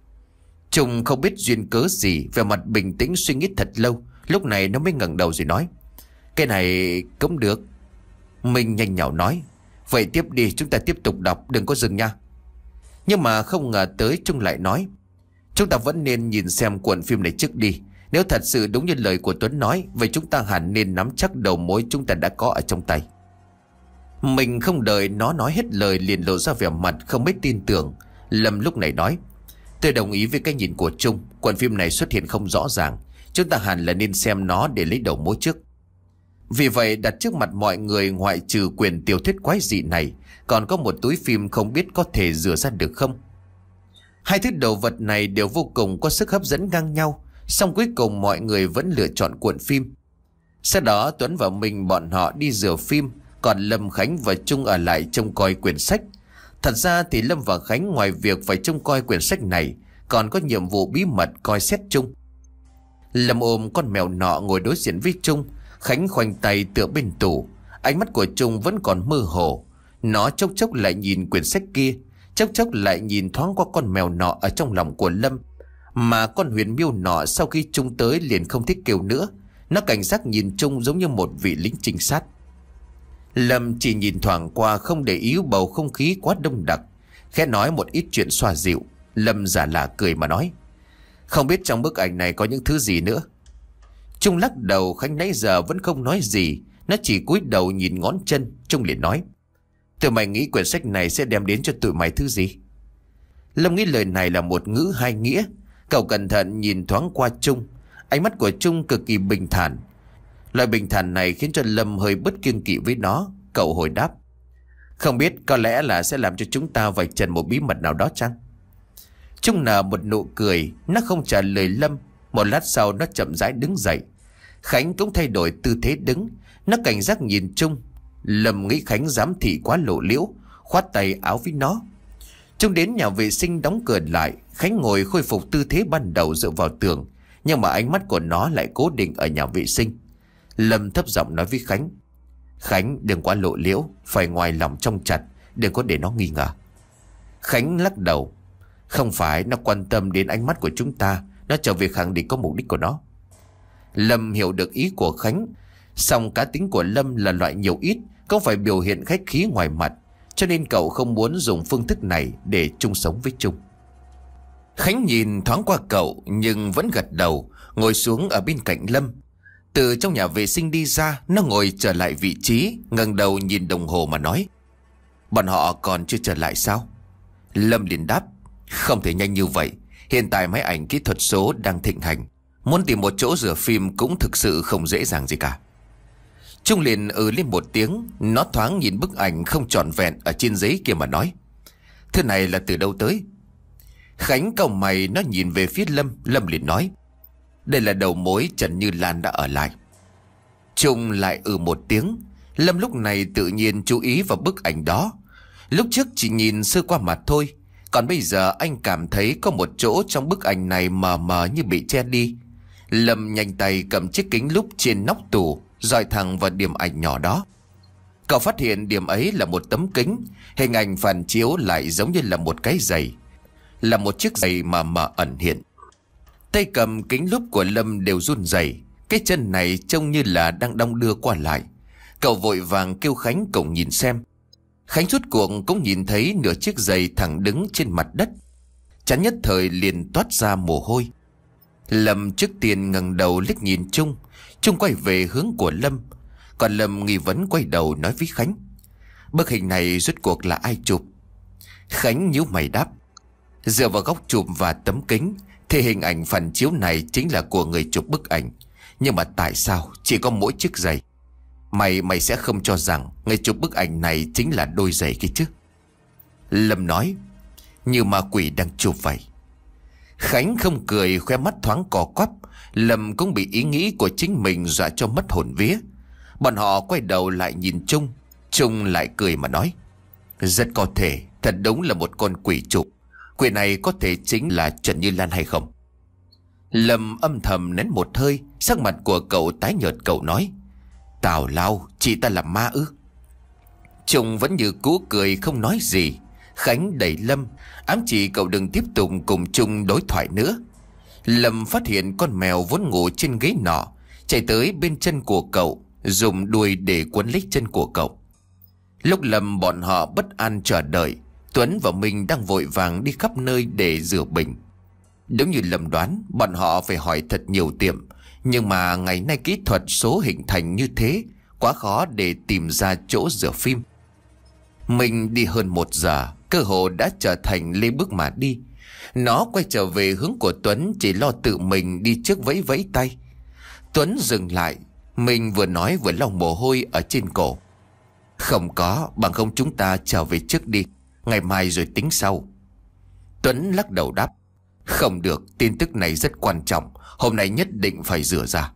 Trung không biết duyên cớ gì, về mặt bình tĩnh suy nghĩ thật lâu. Lúc này nó mới ngẩng đầu rồi nói: cái này cũng được. Mình nhanh nhảu nói: vậy tiếp đi, chúng ta tiếp tục đọc, đừng có dừng nha. Nhưng mà không ngờ tới Trung lại nói: chúng ta vẫn nên nhìn xem cuộn phim này trước đi. Nếu thật sự đúng như lời của Tuấn nói, vậy chúng ta hẳn nên nắm chắc đầu mối chúng ta đã có ở trong tay. Mình không đợi nó nói hết lời liền lộ ra vẻ mặt không mấy tin tưởng. Lâm lúc này nói: tôi đồng ý với cái nhìn của Trung. Cuộn phim này xuất hiện không rõ ràng, chúng ta hẳn là nên xem nó để lấy đầu mối trước. Vì vậy đặt trước mặt mọi người, ngoại trừ quyển tiểu thuyết quái dị này, còn có một túi phim không biết có thể rửa ra được không. Hai thứ đồ vật này đều vô cùng có sức hấp dẫn ngang nhau, song cuối cùng mọi người vẫn lựa chọn cuộn phim. Sau đó Tuấn và mình bọn họ đi rửa phim, còn Lâm, Khánh và Trung ở lại trông coi quyển sách. Thật ra thì Lâm và Khánh ngoài việc phải trông coi quyển sách này, còn có nhiệm vụ bí mật coi xét Trung. Lâm ôm con mèo nọ ngồi đối diện với Trung. Khánh khoanh tay tựa bên tủ. Ánh mắt của Trung vẫn còn mơ hồ. Nó chốc chốc lại nhìn quyển sách kia, chốc chốc lại nhìn thoáng qua con mèo nọ ở trong lòng của Lâm. Mà con huyền miêu nọ sau khi Trung tới liền không thích kêu nữa. Nó cảnh giác nhìn Trung giống như một vị lính trinh sát. Lâm chỉ nhìn thoảng qua, không để ý bầu không khí quá đông đặc, khẽ nói một ít chuyện xoa dịu. Lâm giả lạ cười mà nói: không biết trong bức ảnh này có những thứ gì nữa. Trung lắc đầu. Khánh nãy giờ vẫn không nói gì, nó chỉ cúi đầu nhìn ngón chân. Trung liền nói: tụi mày nghĩ quyển sách này sẽ đem đến cho tụi mày thứ gì? Lâm nghĩ lời này là một ngữ hai nghĩa. Cậu cẩn thận nhìn thoáng qua Trung. Ánh mắt của Trung cực kỳ bình thản. Loại bình thản này khiến cho Lâm hơi bất kiêng kỵ với nó. Cậu hồi đáp: không biết, có lẽ là sẽ làm cho chúng ta vạch trần một bí mật nào đó chăng? Trung nở một nụ cười. Nó không trả lời Lâm. Một lát sau nó chậm rãi đứng dậy. Khánh cũng thay đổi tư thế đứng. Nó cảnh giác nhìn Trung. Lâm nghĩ Khánh giám thị quá lộ liễu, khoát tay áo với nó. Trung đến nhà vệ sinh đóng cửa lại. Khánh ngồi khôi phục tư thế ban đầu dựa vào tường, nhưng mà ánh mắt của nó lại cố định ở nhà vệ sinh. Lâm thấp giọng nói với Khánh: Khánh đừng quá lộ liễu, phải ngoài lòng trong chặt, đừng có để nó nghi ngờ. Khánh lắc đầu: không phải, nó quan tâm đến ánh mắt của chúng ta. Nó trở về khẳng định có mục đích của nó. Lâm hiểu được ý của Khánh. Song cá tính của Lâm là loại nhiều ít, không phải biểu hiện khách khí ngoài mặt, cho nên cậu không muốn dùng phương thức này để chung sống với Trung. Khánh nhìn thoáng qua cậu nhưng vẫn gật đầu, ngồi xuống ở bên cạnh Lâm. Từ trong nhà vệ sinh đi ra, nó ngồi trở lại vị trí, ngẩng đầu nhìn đồng hồ mà nói: bọn họ còn chưa trở lại sao? Lâm liền đáp: không thể nhanh như vậy. Hiện tại máy ảnh kỹ thuật số đang thịnh hành, muốn tìm một chỗ rửa phim cũng thực sự không dễ dàng gì cả. Trung liền ừ lên một tiếng. Nó thoáng nhìn bức ảnh không trọn vẹn ở trên giấy kia mà nói: thứ này là từ đâu tới? Khánh cau mày, nó nhìn về phía Lâm. Lâm liền nói: đây là đầu mối Trần Như Lan đã ở lại. Trung lại ừ một tiếng. Lâm lúc này tự nhiên chú ý vào bức ảnh đó. Lúc trước chỉ nhìn sơ qua mặt thôi, còn bây giờ anh cảm thấy có một chỗ trong bức ảnh này mờ mờ như bị che đi. Lâm nhanh tay cầm chiếc kính lúp trên nóc tủ, dọi thẳng vào điểm ảnh nhỏ đó. Cậu phát hiện điểm ấy là một tấm kính, hình ảnh phản chiếu lại giống như là một cái giày, là một chiếc giày mà mờ ẩn hiện. Tay cầm kính lúp của Lâm đều run rẩy, cái chân này trông như là đang đong đưa qua lại. Cậu vội vàng kêu Khánh cùng nhìn xem. Khánh rút cuộc cũng nhìn thấy nửa chiếc giày thẳng đứng trên mặt đất. Chán nhất thời liền toát ra mồ hôi. Lâm trước tiên ngẩng đầu liếc nhìn Trung. Trung quay về hướng của Lâm, còn Lâm nghi vấn quay đầu nói với Khánh: bức hình này rốt cuộc là ai chụp? Khánh nhíu mày đáp: dựa vào góc chụp và tấm kính thì hình ảnh phản chiếu này chính là của người chụp bức ảnh. Nhưng mà tại sao chỉ có mỗi chiếc giày? Mày mày sẽ không cho rằng người chụp bức ảnh này chính là đôi giày kia chứ? Lâm nói: như ma quỷ đang chụp vậy. Khánh không cười, khoe mắt thoáng cò quắp. Lâm cũng bị ý nghĩ của chính mình dọa cho mất hồn vía. Bọn họ quay đầu lại nhìn Trung. Trung lại cười mà nói: rất có thể, thật đúng là một con quỷ chụp. Quỷ này có thể chính là Trần Như Lan hay không? Lâm âm thầm nén một hơi. Sắc mặt của cậu tái nhợt, cậu nói: tào lao, chị ta là ma ư? Trung vẫn như cũ cười không nói gì. Khánh đẩy Lâm, ám chỉ cậu đừng tiếp tục cùng Trung đối thoại nữa. Lâm phát hiện con mèo vốn ngủ trên ghế nọ chạy tới bên chân của cậu, dùng đuôi để quấn lấy chân của cậu. Lúc Lâm bọn họ bất an chờ đợi, Tuấn và Minh đang vội vàng đi khắp nơi để rửa bình. Đúng như Lâm đoán, bọn họ phải hỏi thật nhiều tiệm, nhưng mà ngày nay kỹ thuật số hình thành như thế, quá khó để tìm ra chỗ rửa phim. Mình đi hơn một giờ, cơ hồ đã trở thành lê bước mà đi. Nó quay trở về hướng của Tuấn, chỉ lo tự mình đi trước vẫy vẫy tay. Tuấn dừng lại. Mình vừa nói vừa lau mồ hôi ở trên cổ. Không có, bằng không chúng ta trở về trước đi, ngày mai rồi tính sau. Tuấn lắc đầu đáp: không được, tin tức này rất quan trọng, hôm nay nhất định phải rửa ra.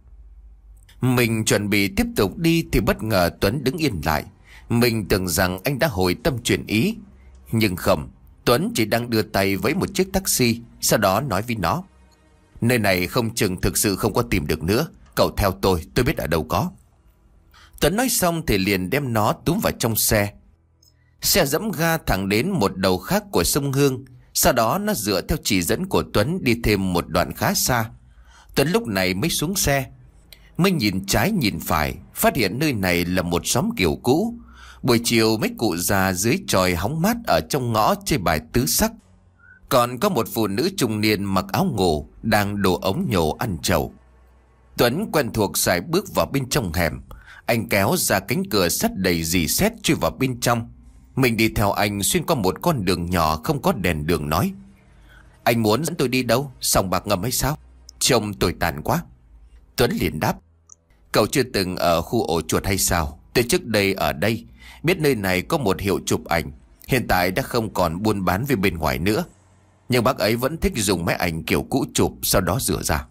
Mình chuẩn bị tiếp tục đi thì bất ngờ Tuấn đứng yên lại. Mình tưởng rằng anh đã hồi tâm chuyển ý, nhưng không. Tuấn chỉ đang đưa tay với một chiếc taxi, sau đó nói với nó: nơi này không chừng thực sự không có tìm được nữa, cậu theo tôi, tôi biết ở đâu có. Tuấn nói xong thì liền đem nó túm vào trong xe. Xe dẫm ga thẳng đến một đầu khác của sông Hương. Sau đó nó dựa theo chỉ dẫn của Tuấn đi thêm một đoạn khá xa. Tuấn lúc này mới xuống xe. Mới nhìn trái nhìn phải, phát hiện nơi này là một xóm kiểu cũ. Buổi chiều mấy cụ già dưới chòi hóng mát ở trong ngõ chơi bài tứ sắc. Còn có một phụ nữ trung niên mặc áo ngủ đang đổ ống nhổ ăn trầu. Tuấn quen thuộc sải bước vào bên trong hẻm. Anh kéo ra cánh cửa sắt đầy rỉ sét chui vào bên trong. Mình đi theo anh xuyên qua một con đường nhỏ không có đèn đường, nói: anh muốn dẫn tôi đi đâu? Sòng bạc ngầm hay sao? Trông tồi tàn quá. Tuấn liền đáp: cậu chưa từng ở khu ổ chuột hay sao? Tôi trước đây ở đây, biết nơi này có một hiệu chụp ảnh, hiện tại đã không còn buôn bán về bên ngoài nữa. Nhưng bác ấy vẫn thích dùng máy ảnh kiểu cũ chụp, sau đó rửa ra.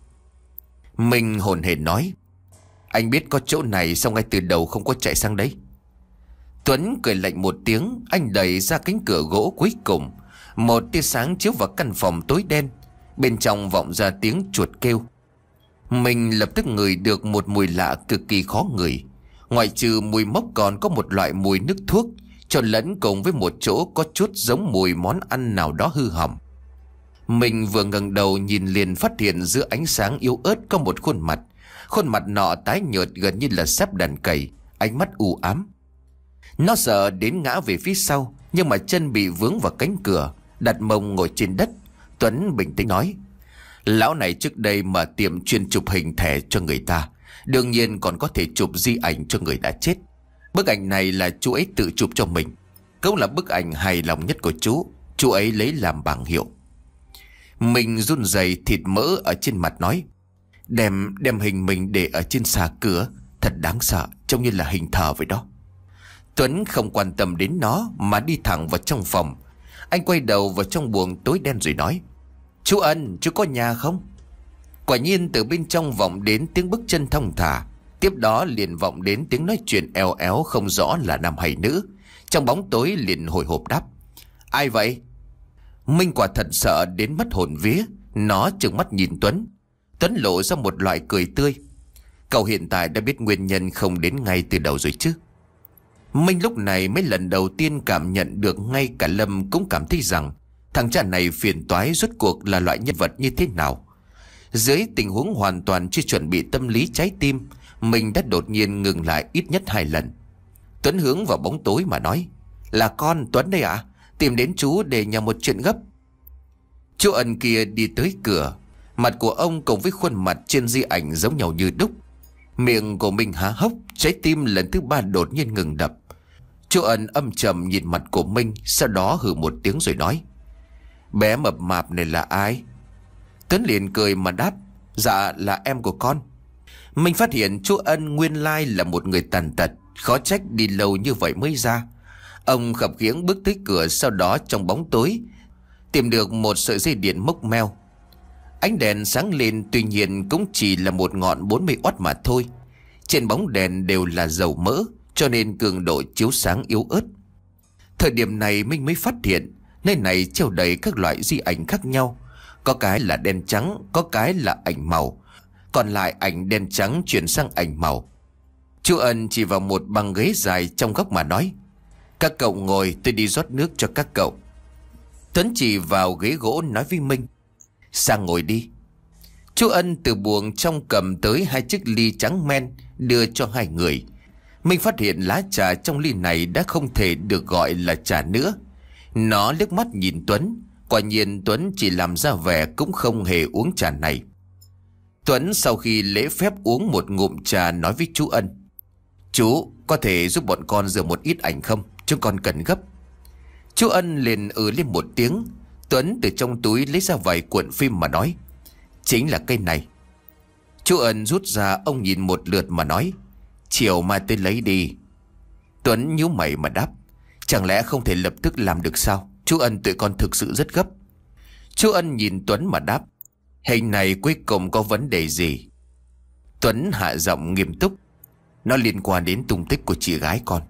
Mình hồn hển nói: anh biết có chỗ này, sao ngay từ đầu không có chạy sang đấy? Tuấn cười lạnh một tiếng. Anh đẩy ra cánh cửa gỗ cuối cùng. Một tia sáng chiếu vào căn phòng tối đen. Bên trong vọng ra tiếng chuột kêu. Mình lập tức ngửi được một mùi lạ cực kỳ khó ngửi. Ngoại trừ mùi mốc còn có một loại mùi nước thuốc, trộn lẫn cùng với một chỗ có chút giống mùi món ăn nào đó hư hỏng. Mình vừa ngẩng đầu nhìn liền phát hiện giữa ánh sáng yếu ớt có một khuôn mặt. Khuôn mặt nọ tái nhợt gần như là sắp đàn cầy, ánh mắt u ám. Nó sợ đến ngã về phía sau, nhưng mà chân bị vướng vào cánh cửa, đặt mông ngồi trên đất. Tuấn bình tĩnh nói: Lão này trước đây mở tiệm chuyên chụp hình thẻ cho người ta, đương nhiên còn có thể chụp di ảnh cho người đã chết. Bức ảnh này là chú ấy tự chụp cho mình, cũng là bức ảnh hài lòng nhất của chú. Chú ấy lấy làm bảng hiệu. Mình run rẩy, thịt mỡ ở trên mặt nói: Đem đem hình mình để ở trên xà cửa, thật đáng sợ, trông như là hình thờ vậy đó. Tuấn không quan tâm đến nó mà đi thẳng vào trong phòng. Anh quay đầu vào trong buồng tối đen rồi nói: Chú Ân, chú có nhà không? Quả nhiên từ bên trong vọng đến tiếng bước chân thong thả. Tiếp đó liền vọng đến tiếng nói chuyện eo éo không rõ là nam hay nữ. Trong bóng tối liền hồi hộp đáp: Ai vậy? Minh quả thật sợ đến mất hồn vía. Nó trừng mắt nhìn Tuấn. Tuấn lộ ra một loại cười tươi: Cậu hiện tại đã biết nguyên nhân không đến ngay từ đầu rồi chứ? Minh lúc này mới lần đầu tiên cảm nhận được, ngay cả Lâm cũng cảm thấy rằng thằng cha này phiền toái rốt cuộc là loại nhân vật như thế nào. Dưới tình huống hoàn toàn chưa chuẩn bị tâm lý trái tim, mình đã đột nhiên ngừng lại ít nhất hai lần. Tuấn hướng vào bóng tối mà nói: Là con Tuấn đây ạ, à? Tìm đến chú để nhờ một chuyện gấp. Chú Ân kia đi tới cửa. Mặt của ông cùng với khuôn mặt trên di ảnh giống nhau như đúc. Miệng của mình há hốc, trái tim lần thứ ba đột nhiên ngừng đập. Chú Ân âm trầm nhìn mặt của Minh, sau đó hừ một tiếng rồi nói: Bé mập mạp này là ai? Tuấn liền cười mà đáp: Dạ là em của con. Mình phát hiện chú Ân nguyên lai là một người tàn tật, khó trách đi lâu như vậy mới ra. Ông khập khiễng bước tới cửa, sau đó trong bóng tối tìm được một sợi dây điện mốc meo. Ánh đèn sáng lên, tuy nhiên cũng chỉ là một ngọn bốn mươi oát mà thôi. Trên bóng đèn đều là dầu mỡ, cho nên cường độ chiếu sáng yếu ớt. Thời điểm này Minh mới phát hiện nơi này treo đầy các loại di ảnh khác nhau. Có cái là đen trắng, có cái là ảnh màu, còn lại ảnh đen trắng chuyển sang ảnh màu. Chú Ân chỉ vào một băng ghế dài trong góc mà nói: Các cậu ngồi, tôi đi rót nước cho các cậu. Tuấn chỉ vào ghế gỗ nói với Minh: Sang ngồi đi. Chú Ân từ buồng trong cầm tới hai chiếc ly trắng men đưa cho hai người. Minh phát hiện lá trà trong ly này đã không thể được gọi là trà nữa. Nó liếc mắt nhìn Tuấn. Quả nhiên Tuấn chỉ làm ra vẻ cũng không hề uống trà này. Tuấn sau khi lễ phép uống một ngụm trà nói với chú Ân: Chú có thể giúp bọn con rửa một ít ảnh không? Chúng con cần gấp. Chú Ân liền ừ lên một tiếng. Tuấn từ trong túi lấy ra vài cuộn phim mà nói: Chính là cây này. Chú Ân rút ra, ông nhìn một lượt mà nói: Chiều mai tôi lấy đi. Tuấn nhíu mày mà đáp: Chẳng lẽ không thể lập tức làm được sao? Chú Ân, tụi con thực sự rất gấp. Chú Ân nhìn Tuấn mà đáp: Hình này cuối cùng có vấn đề gì? Tuấn hạ giọng nghiêm túc: Nó liên quan đến tung tích của chị gái con.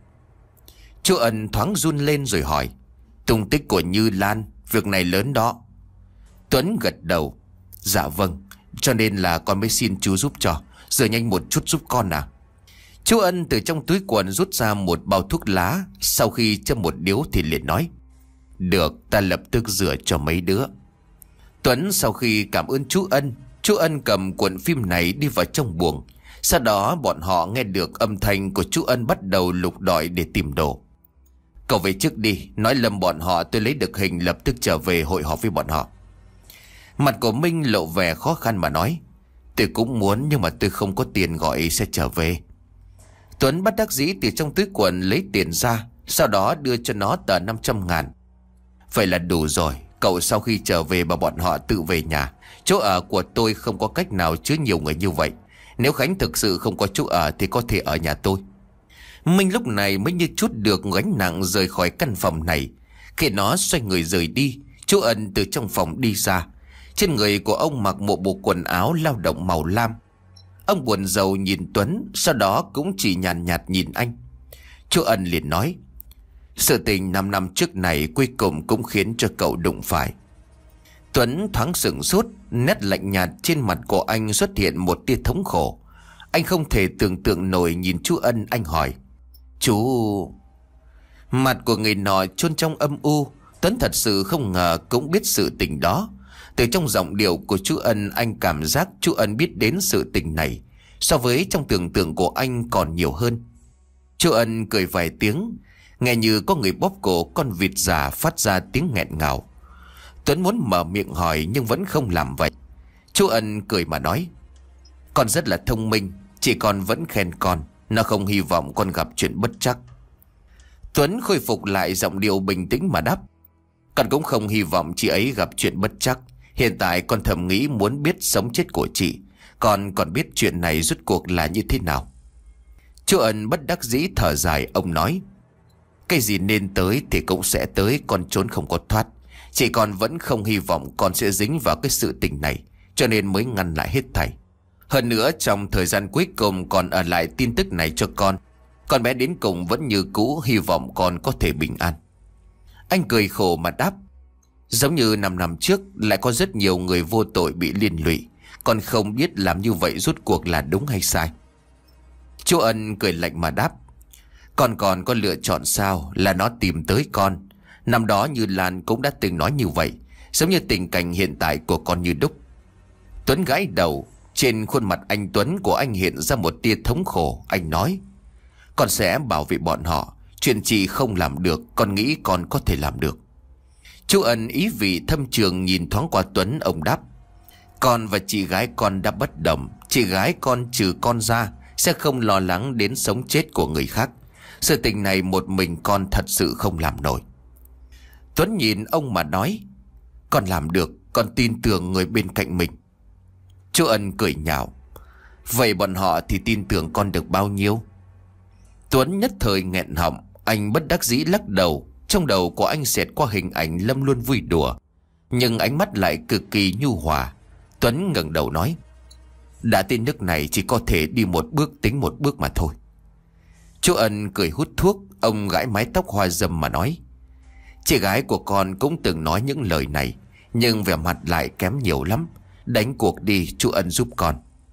Chú Ân thoáng run lên rồi hỏi: Tung tích của Như Lan, việc này lớn đó. Tuấn gật đầu: Dạ vâng, cho nên là con mới xin chú giúp cho. Rửa nhanh một chút giúp con à. Chú Ân từ trong túi quần rút ra một bao thuốc lá. Sau khi châm một điếu thì liền nói: Được, ta lập tức rửa cho mấy đứa. Tuấn sau khi cảm ơn chú Ân, chú Ân cầm cuộn phim này đi vào trong buồng. Sau đó bọn họ nghe được âm thanh của chú Ân bắt đầu lục đọi để tìm đồ. Cậu về trước đi, nói Lâm bọn họ tôi lấy được hình lập tức trở về hội họp với bọn họ. Mặt của Minh lộ vẻ khó khăn mà nói: Tôi cũng muốn, nhưng mà tôi không có tiền gọi xe trở về. Tuấn bất đắc dĩ từ trong túi quần lấy tiền ra, sau đó đưa cho nó tờ năm trăm ngàn. Vậy là đủ rồi, cậu sau khi trở về bảo bọn họ tự về nhà. Chỗ ở của tôi không có cách nào chứa nhiều người như vậy. Nếu Khánh thực sự không có chỗ ở thì có thể ở nhà tôi. Minh lúc này mới như chút được gánh nặng rời khỏi căn phòng này. Khi nó xoay người rời đi, chú Ân từ trong phòng đi ra. Trên người của ông mặc một bộ quần áo lao động màu lam. Ông buồn rầu nhìn Tuấn, sau đó cũng chỉ nhàn nhạt, nhạt nhìn anh. Chú Ân liền nói: Sự tình năm năm trước này cuối cùng cũng khiến cho cậu đụng phải. Tuấn thoáng sửng sốt, nét lạnh nhạt trên mặt của anh xuất hiện một tia thống khổ. Anh không thể tưởng tượng nổi nhìn chú Ân, anh hỏi: Chú... Mặt của người nọ chôn trong âm u. Tuấn thật sự không ngờ cũng biết sự tình đó. Từ trong giọng điệu của chú Ân, anh cảm giác chú Ân biết đến sự tình này. so với trong tưởng tượng của anh còn nhiều hơn. Chú Ân cười vài tiếng, nghe như có người bóp cổ con vịt già phát ra tiếng nghẹn ngào. Tuấn muốn mở miệng hỏi nhưng vẫn không làm vậy. Chú Ân cười mà nói: Con rất là thông minh, chị con vẫn khen con. Nó không hy vọng con gặp chuyện bất trắc. Tuấn khôi phục lại giọng điệu bình tĩnh mà đáp: Con cũng không hy vọng chị ấy gặp chuyện bất trắc. Hiện tại con thầm nghĩ muốn biết sống chết của chị. Con còn biết chuyện này rốt cuộc là như thế nào. Chú Ân bất đắc dĩ thở dài. Ông nói: Cái gì nên tới thì cũng sẽ tới, con trốn không có thoát. Chị con vẫn không hy vọng con sẽ dính vào cái sự tình này, cho nên mới ngăn lại hết thảy. Hơn nữa trong thời gian cuối cùng còn ở lại tin tức này cho con. Con bé đến cùng vẫn như cũ, hy vọng con có thể bình an. Anh cười khổ mà đáp: Giống như năm năm trước, lại có rất nhiều người vô tội bị liên lụy. Con không biết làm như vậy rốt cuộc là đúng hay sai. Chú Ân cười lạnh mà đáp: Con còn có lựa chọn sao? Là nó tìm tới con. Năm đó Như Lan cũng đã từng nói như vậy, giống như tình cảnh hiện tại của con như đúc. Tuấn gãi đầu. Trên khuôn mặt anh Tuấn của anh hiện ra một tia thống khổ. Anh nói: Con sẽ bảo vệ bọn họ. Chuyện chị không làm được, con nghĩ con có thể làm được. Chú Ân ý vị thâm trường nhìn thoáng qua Tuấn. Ông đáp: Con và chị gái con đã bất đồng. Chị gái con trừ con ra sẽ không lo lắng đến sống chết của người khác. Sự tình này một mình con thật sự không làm nổi. Tuấn nhìn ông mà nói: Con làm được, con tin tưởng người bên cạnh mình. Chú Ân cười nhạo: Vậy bọn họ thì tin tưởng con được bao nhiêu? Tuấn nhất thời nghẹn họng. Anh bất đắc dĩ lắc đầu. Trong đầu của anh xẹt qua hình ảnh Lâm luôn vui đùa, nhưng ánh mắt lại cực kỳ nhu hòa. Tuấn ngẩng đầu nói: Đã tin nước này chỉ có thể đi một bước tính một bước mà thôi. Chú Ân cười hút thuốc. Ông gãi mái tóc hoa râm mà nói: Chị gái của con cũng từng nói những lời này, nhưng vẻ mặt lại kém nhiều lắm. Đánh cuộc đi, chú Ân giúp con.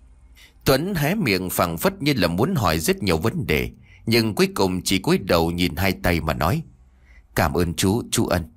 Tuấn hé miệng phảng phất như là muốn hỏi rất nhiều vấn đề, nhưng cuối cùng chỉ cúi đầu nhìn hai tay mà nói: Cảm ơn chú, chú Ân.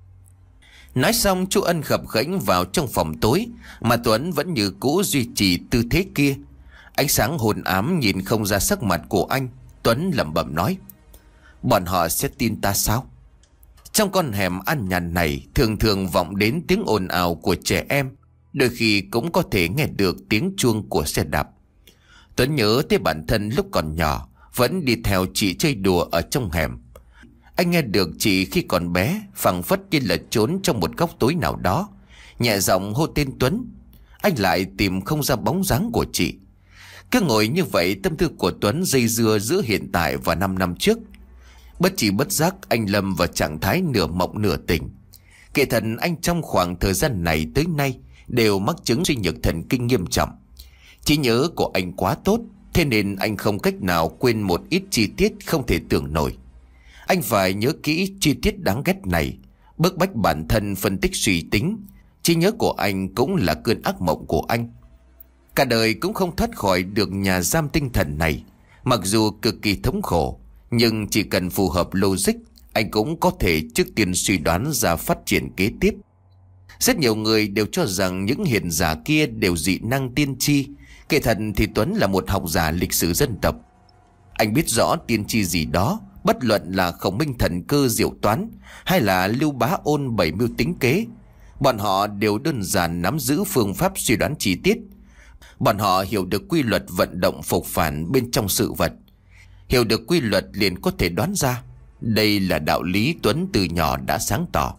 Nói xong chú Ân khập khễnh vào trong phòng tối, mà Tuấn vẫn như cũ duy trì tư thế kia. Ánh sáng hồn ám nhìn không ra sắc mặt của anh. Tuấn lẩm bẩm nói: Bọn họ sẽ tin ta sao? Trong con hẻm ăn nhàn này thường thường vọng đến tiếng ồn ào của trẻ em, đôi khi cũng có thể nghe được tiếng chuông của xe đạp. Tuấn nhớ tới bản thân lúc còn nhỏ vẫn đi theo chị chơi đùa ở trong hẻm. Anh nghe được chị khi còn bé phảng phất như là trốn trong một góc tối nào đó, nhẹ giọng hô tên Tuấn. Anh lại tìm không ra bóng dáng của chị. Cứ ngồi như vậy, tâm tư của Tuấn dây dưa giữa hiện tại và năm năm trước. Bất chỉ bất giác anh lâm vào trạng thái nửa mộng nửa tỉnh. Kể thật anh trong khoảng thời gian này tới nay đều mắc chứng suy nhược thần kinh nghiêm trọng. Trí nhớ của anh quá tốt, thế nên anh không cách nào quên một ít chi tiết không thể tưởng nổi. Anh phải nhớ kỹ chi tiết đáng ghét này, bức bách bản thân phân tích suy tính. Trí nhớ của anh cũng là cơn ác mộng của anh. Cả đời cũng không thoát khỏi được nhà giam tinh thần này. Mặc dù cực kỳ thống khổ, nhưng chỉ cần phù hợp logic, anh cũng có thể trước tiên suy đoán ra phát triển kế tiếp. Rất nhiều người đều cho rằng những hiền giả kia đều dị năng tiên tri. Kể thật thì Tuấn là một học giả lịch sử dân tộc. Anh biết rõ tiên tri gì đó, bất luận là Khổng Minh thần cơ diệu toán hay là Lưu Bá Ôn bảy mưu tính kế, bọn họ đều đơn giản nắm giữ phương pháp suy đoán chi tiết. Bọn họ hiểu được quy luật vận động phục phản bên trong sự vật. Hiểu được quy luật liền có thể đoán ra. Đây là đạo lý Tuấn từ nhỏ đã sáng tỏ.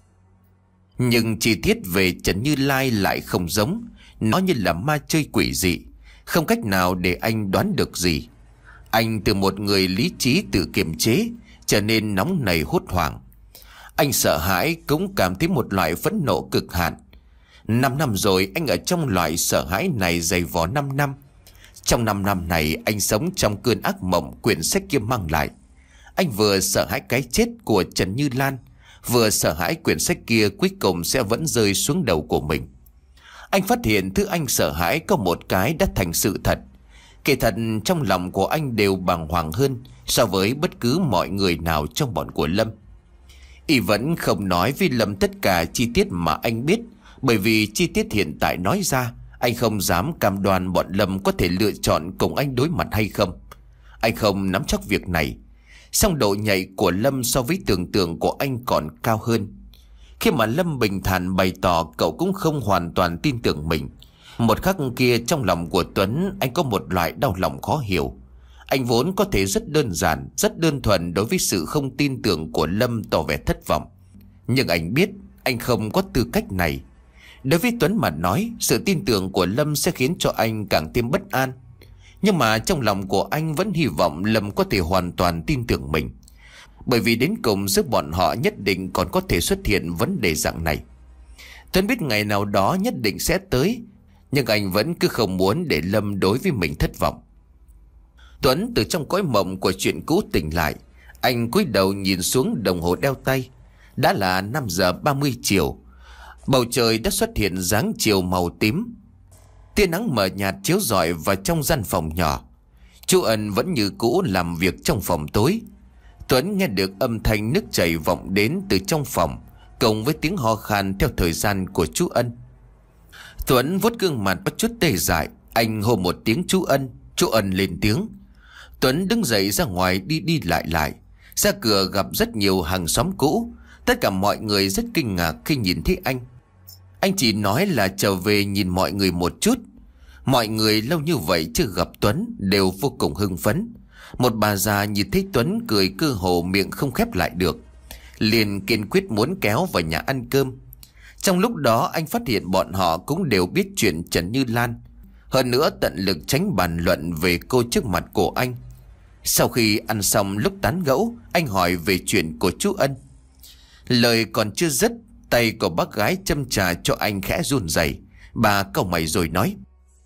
Nhưng chi tiết về Trần Như Lai lại không giống. Nó như là ma chơi quỷ dị, không cách nào để anh đoán được gì. Anh từ một người lý trí tự kiềm chế trở nên nóng nảy hốt hoảng. Anh sợ hãi cũng cảm thấy một loại phẫn nộ cực hạn. Năm năm rồi anh ở trong loại sợ hãi này dày vò năm năm. Trong năm năm này anh sống trong cơn ác mộng quyển sách kia mang lại. Anh vừa sợ hãi cái chết của Trần Như Lan, vừa sợ hãi quyển sách kia cuối cùng sẽ vẫn rơi xuống đầu của mình. Anh phát hiện thứ anh sợ hãi có một cái đã thành sự thật. Kể thật trong lòng của anh đều bàng hoàng hơn so với bất cứ mọi người nào trong bọn của Lâm. Y vẫn không nói với Lâm tất cả chi tiết mà anh biết, bởi vì chi tiết hiện tại nói ra Anh không dám cam đoan bọn Lâm có thể lựa chọn cùng anh đối mặt hay không. Anh không nắm chắc việc này. Song độ nhạy của Lâm so với tưởng tượng của anh còn cao hơn. Khi mà Lâm bình thản bày tỏ cậu cũng không hoàn toàn tin tưởng mình, một khắc kia trong lòng của Tuấn anh có một loại đau lòng khó hiểu. Anh vốn có thể rất đơn giản, rất đơn thuần đối với sự không tin tưởng của Lâm tỏ vẻ thất vọng. Nhưng anh biết anh không có tư cách này. Đối với Tuấn mà nói, sự tin tưởng của Lâm sẽ khiến cho anh càng thêm bất an. Nhưng mà trong lòng của anh vẫn hy vọng Lâm có thể hoàn toàn tin tưởng mình. Bởi vì đến cùng giữa bọn họ nhất định còn có thể xuất hiện vấn đề dạng này. Tuấn biết ngày nào đó nhất định sẽ tới, nhưng anh vẫn cứ không muốn để Lâm đối với mình thất vọng. Tuấn từ trong cõi mộng của chuyện cũ tỉnh lại. Anh cúi đầu nhìn xuống đồng hồ đeo tay. Đã là năm giờ ba mươi chiều. Bầu trời đã xuất hiện dáng chiều màu tím. Tia nắng mờ nhạt chiếu rọi vào trong gian phòng nhỏ. Chú Ân vẫn như cũ làm việc trong phòng tối. Tuấn nghe được âm thanh nước chảy vọng đến từ trong phòng, cộng với tiếng ho khan theo thời gian của chú Ân. Tuấn vuốt gương mặt có chút tê dại. Anh hô một tiếng chú Ân. Chú Ân lên tiếng. Tuấn đứng dậy ra ngoài đi đi lại lại. Ra cửa gặp rất nhiều hàng xóm cũ. Tất cả mọi người rất kinh ngạc khi nhìn thấy anh. Anh chỉ nói là trở về nhìn mọi người một chút. Mọi người lâu như vậy chưa gặp Tuấn đều vô cùng hưng phấn. Một bà già nhìn thấy Tuấn cười cơ hồ miệng không khép lại được, liền kiên quyết muốn kéo vào nhà ăn cơm. Trong lúc đó anh phát hiện bọn họ cũng đều biết chuyện Trần Như Lan. Hơn nữa tận lực tránh bàn luận về cô trước mặt của anh. Sau khi ăn xong lúc tán gẫu, anh hỏi về chuyện của chú Ân. Lời còn chưa dứt, tay của bác gái châm trà cho anh khẽ run rẩy. Bà cau mày rồi nói: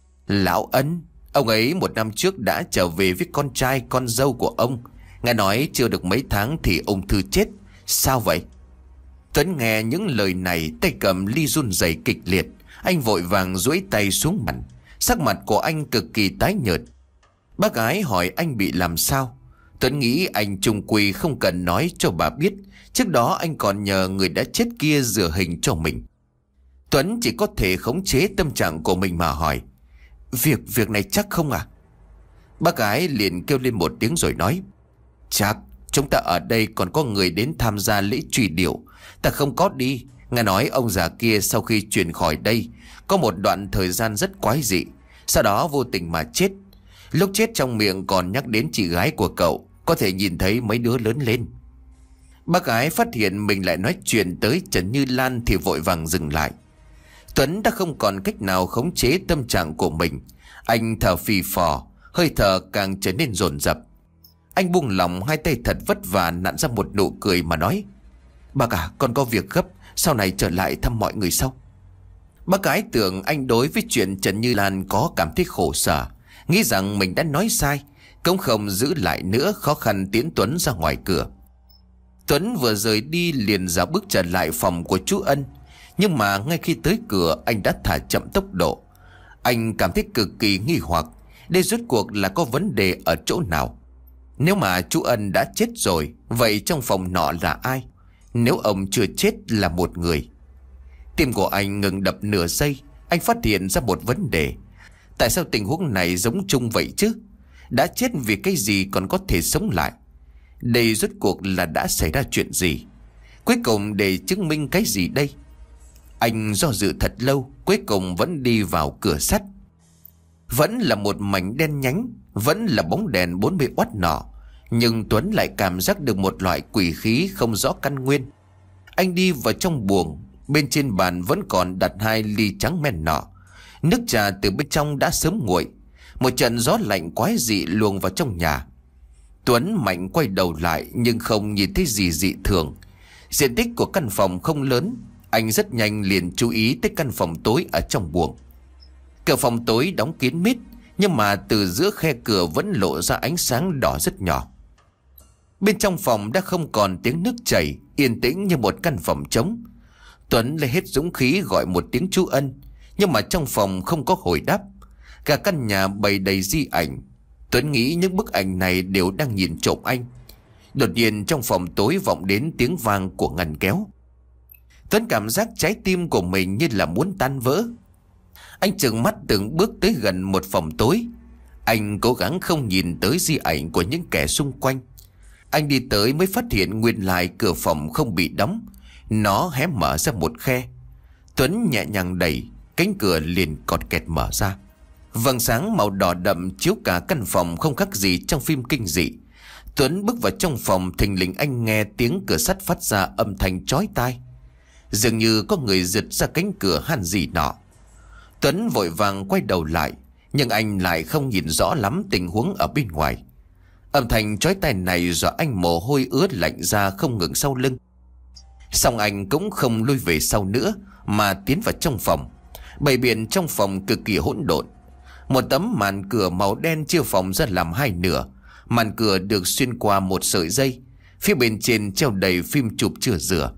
Lão Ân, ông ấy một năm trước đã trở về với con trai con dâu của ông. Nghe nói chưa được mấy tháng thì ung thư chết. Sao vậy? Tuấn nghe những lời này, tay cầm ly run rẩy kịch liệt. Anh vội vàng duỗi tay xuống mặt. Sắc mặt của anh cực kỳ tái nhợt. Bác gái hỏi anh bị làm sao. Tuấn nghĩ anh trung quy không cần nói cho bà biết. Trước đó anh còn nhờ người đã chết kia rửa hình cho mình. Tuấn chỉ có thể khống chế tâm trạng của mình mà hỏi: Việc việc này chắc không à? Bác gái liền kêu lên một tiếng rồi nói: Chắc, chúng ta ở đây còn có người đến tham gia lễ truy điệu. Ta không có đi. Nghe nói ông già kia sau khi chuyển khỏi đây có một đoạn thời gian rất quái dị, sau đó vô tình mà chết. Lúc chết trong miệng còn nhắc đến chị gái của cậu, có thể nhìn thấy mấy đứa lớn lên. Bác gái phát hiện mình lại nói chuyện tới Trần Như Lan thì vội vàng dừng lại. Tuấn đã không còn cách nào khống chế tâm trạng của mình. Anh thở phì phò, hơi thở càng trở nên dồn dập. Anh buông lỏng hai tay thật vất vả nặn ra một nụ cười mà nói: Bác à, con có việc gấp, sau này trở lại thăm mọi người sau. Bác gái tưởng anh đối với chuyện Trần Như Lan có cảm thấy khổ sở, nghĩ rằng mình đã nói sai, cũng không giữ lại nữa, khó khăn tiễn Tuấn ra ngoài cửa. Tuấn vừa rời đi liền dạo bước trở lại phòng của chú Ân. Nhưng mà ngay khi tới cửa, anh đã thả chậm tốc độ. Anh cảm thấy cực kỳ nghi hoặc, đây rốt cuộc là có vấn đề ở chỗ nào. Nếu mà chú Ân đã chết rồi, vậy trong phòng nọ là ai? Nếu ông chưa chết là một người. Tim của anh ngừng đập nửa giây. Anh phát hiện ra một vấn đề. Tại sao tình huống này giống chung vậy chứ? Đã chết vì cái gì còn có thể sống lại? Đây rốt cuộc là đã xảy ra chuyện gì? Cuối cùng để chứng minh cái gì đây? Anh do dự thật lâu, cuối cùng vẫn đi vào cửa sắt. Vẫn là một mảnh đen nhánh, vẫn là bóng đèn bốn mươi oát nọ, nhưng Tuấn lại cảm giác được một loại quỷ khí không rõ căn nguyên. Anh đi vào trong buồng. Bên trên bàn vẫn còn đặt hai ly trắng men nọ. Nước trà từ bên trong đã sớm nguội. Một trận gió lạnh quái dị luồng vào trong nhà. Tuấn mạnh quay đầu lại nhưng không nhìn thấy gì dị thường. Diện tích của căn phòng không lớn. Anh rất nhanh liền chú ý tới căn phòng tối ở trong buồng. Cửa phòng tối đóng kín mít, nhưng mà từ giữa khe cửa vẫn lộ ra ánh sáng đỏ rất nhỏ. Bên trong phòng đã không còn tiếng nước chảy, yên tĩnh như một căn phòng trống. Tuấn lấy hết dũng khí gọi một tiếng chú Ân, nhưng mà trong phòng không có hồi đáp. Cả căn nhà bày đầy di ảnh. Tuấn nghĩ những bức ảnh này đều đang nhìn trộm anh. Đột nhiên trong phòng tối vọng đến tiếng vang của ngăn kéo. Tuấn cảm giác trái tim của mình như là muốn tan vỡ. Anh trừng mắt từng bước tới gần một phòng tối. Anh cố gắng không nhìn tới di ảnh của những kẻ xung quanh. Anh đi tới mới phát hiện nguyên lại cửa phòng không bị đóng, nó hé mở ra một khe. Tuấn nhẹ nhàng đẩy, cánh cửa liền cọt kẹt mở ra. Vầng sáng màu đỏ đậm chiếu cả căn phòng không khác gì trong phim kinh dị. Tuấn bước vào trong phòng, thình lình anh nghe tiếng cửa sắt phát ra âm thanh chói tai. Dường như có người giật ra cánh cửa han gì nọ. Tuấn vội vàng quay đầu lại, nhưng anh lại không nhìn rõ lắm tình huống ở bên ngoài. Âm thanh chói tai này dọa anh mồ hôi ướt lạnh ra không ngừng sau lưng. Xong anh cũng không lui về sau nữa mà tiến vào trong phòng. Bày biện trong phòng cực kỳ hỗn độn. Một tấm màn cửa màu đen chia phòng ra làm hai nửa. Màn cửa được xuyên qua một sợi dây. Phía bên trên treo đầy phim chụp chưa rửa.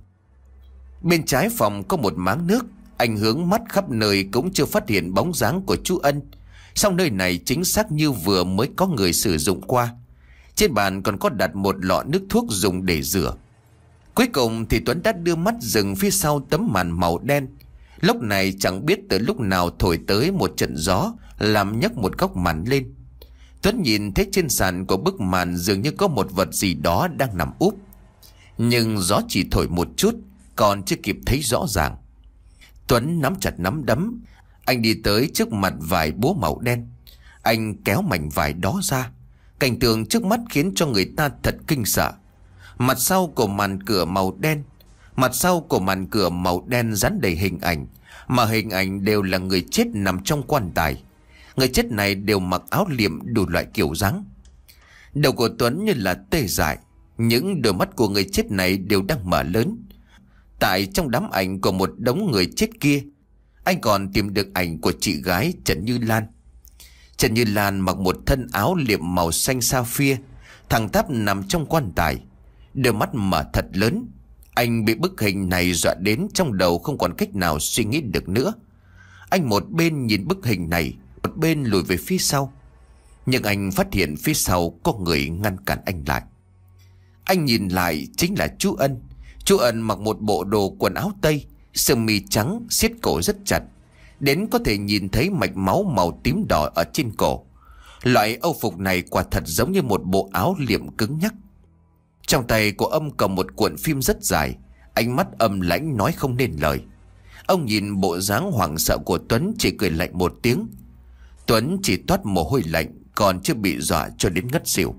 Bên trái phòng có một máng nước. Anh hướng mắt khắp nơi cũng chưa phát hiện bóng dáng của chú Ân. Song nơi này chính xác như vừa mới có người sử dụng qua. Trên bàn còn có đặt một lọ nước thuốc dùng để rửa. Cuối cùng thì Tuấn đã đưa mắt dừng phía sau tấm màn màu đen. Lúc này chẳng biết từ lúc nào thổi tới một trận gió làm nhấc một góc màn lên. Tuấn nhìn thấy trên sàn của bức màn dường như có một vật gì đó đang nằm úp. Nhưng gió chỉ thổi một chút, còn chưa kịp thấy rõ ràng. Tuấn nắm chặt nắm đấm. Anh đi tới trước mặt vải bố màu đen. Anh kéo mảnh vải đó ra. Cảnh tượng trước mắt khiến cho người ta thật kinh sợ. Mặt sau của màn cửa màu đen, Mặt sau của màn cửa màu đen dán đầy hình ảnh. Mà hình ảnh đều là người chết nằm trong quan tài. Người chết này đều mặc áo liệm đủ loại kiểu dáng. Đầu của Tuấn như là tê dại. Những đôi mắt của người chết này đều đang mở lớn. Tại trong đám ảnh của một đống người chết kia, anh còn tìm được ảnh của chị gái Trần Như Lan. Trần Như Lan mặc một thân áo liệm màu xanh sapphire, thẳng tắp nằm trong quan tài, đôi mắt mở thật lớn. Anh bị bức hình này dọa đến trong đầu không còn cách nào suy nghĩ được nữa. Anh một bên nhìn bức hình này, một bên lùi về phía sau. Nhưng anh phát hiện phía sau có người ngăn cản anh lại. Anh nhìn lại chính là chú Ân. Chú Ân mặc một bộ đồ quần áo tây, sơ mi trắng siết cổ rất chặt, đến có thể nhìn thấy mạch máu màu tím đỏ ở trên cổ. Loại âu phục này quả thật giống như một bộ áo liệm cứng nhắc. Trong tay của ông cầm một cuộn phim rất dài. Ánh mắt âm lãnh nói không nên lời. Ông nhìn bộ dáng hoảng sợ của Tuấn, chỉ cười lạnh một tiếng. Tuấn chỉ toát mồ hôi lạnh, còn chưa bị dọa cho đến ngất xỉu.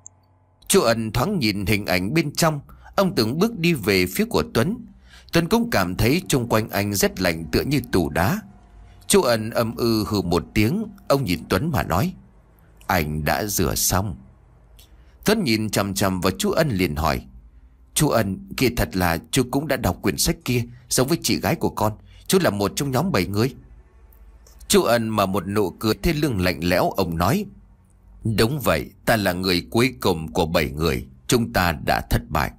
Chú Ân thoáng nhìn hình ảnh bên trong. Ông từng bước đi về phía của Tuấn. Tuấn cũng cảm thấy chung quanh anh rất lạnh, tựa như tủ đá. Chú Ân âm ư hừ một tiếng. Ông nhìn Tuấn mà nói: "Anh đã rửa xong." Tuấn nhìn chằm chằm vào chú Ân liền hỏi: "Chú Ân, kia thật là chú cũng đã đọc quyển sách kia giống với chị gái của con. Chú là một trong nhóm bảy người." Chú Ân mà một nụ cười thê lương lạnh lẽo. Ông nói: "Đúng vậy, ta là người cuối cùng của bảy người. Chúng ta đã thất bại."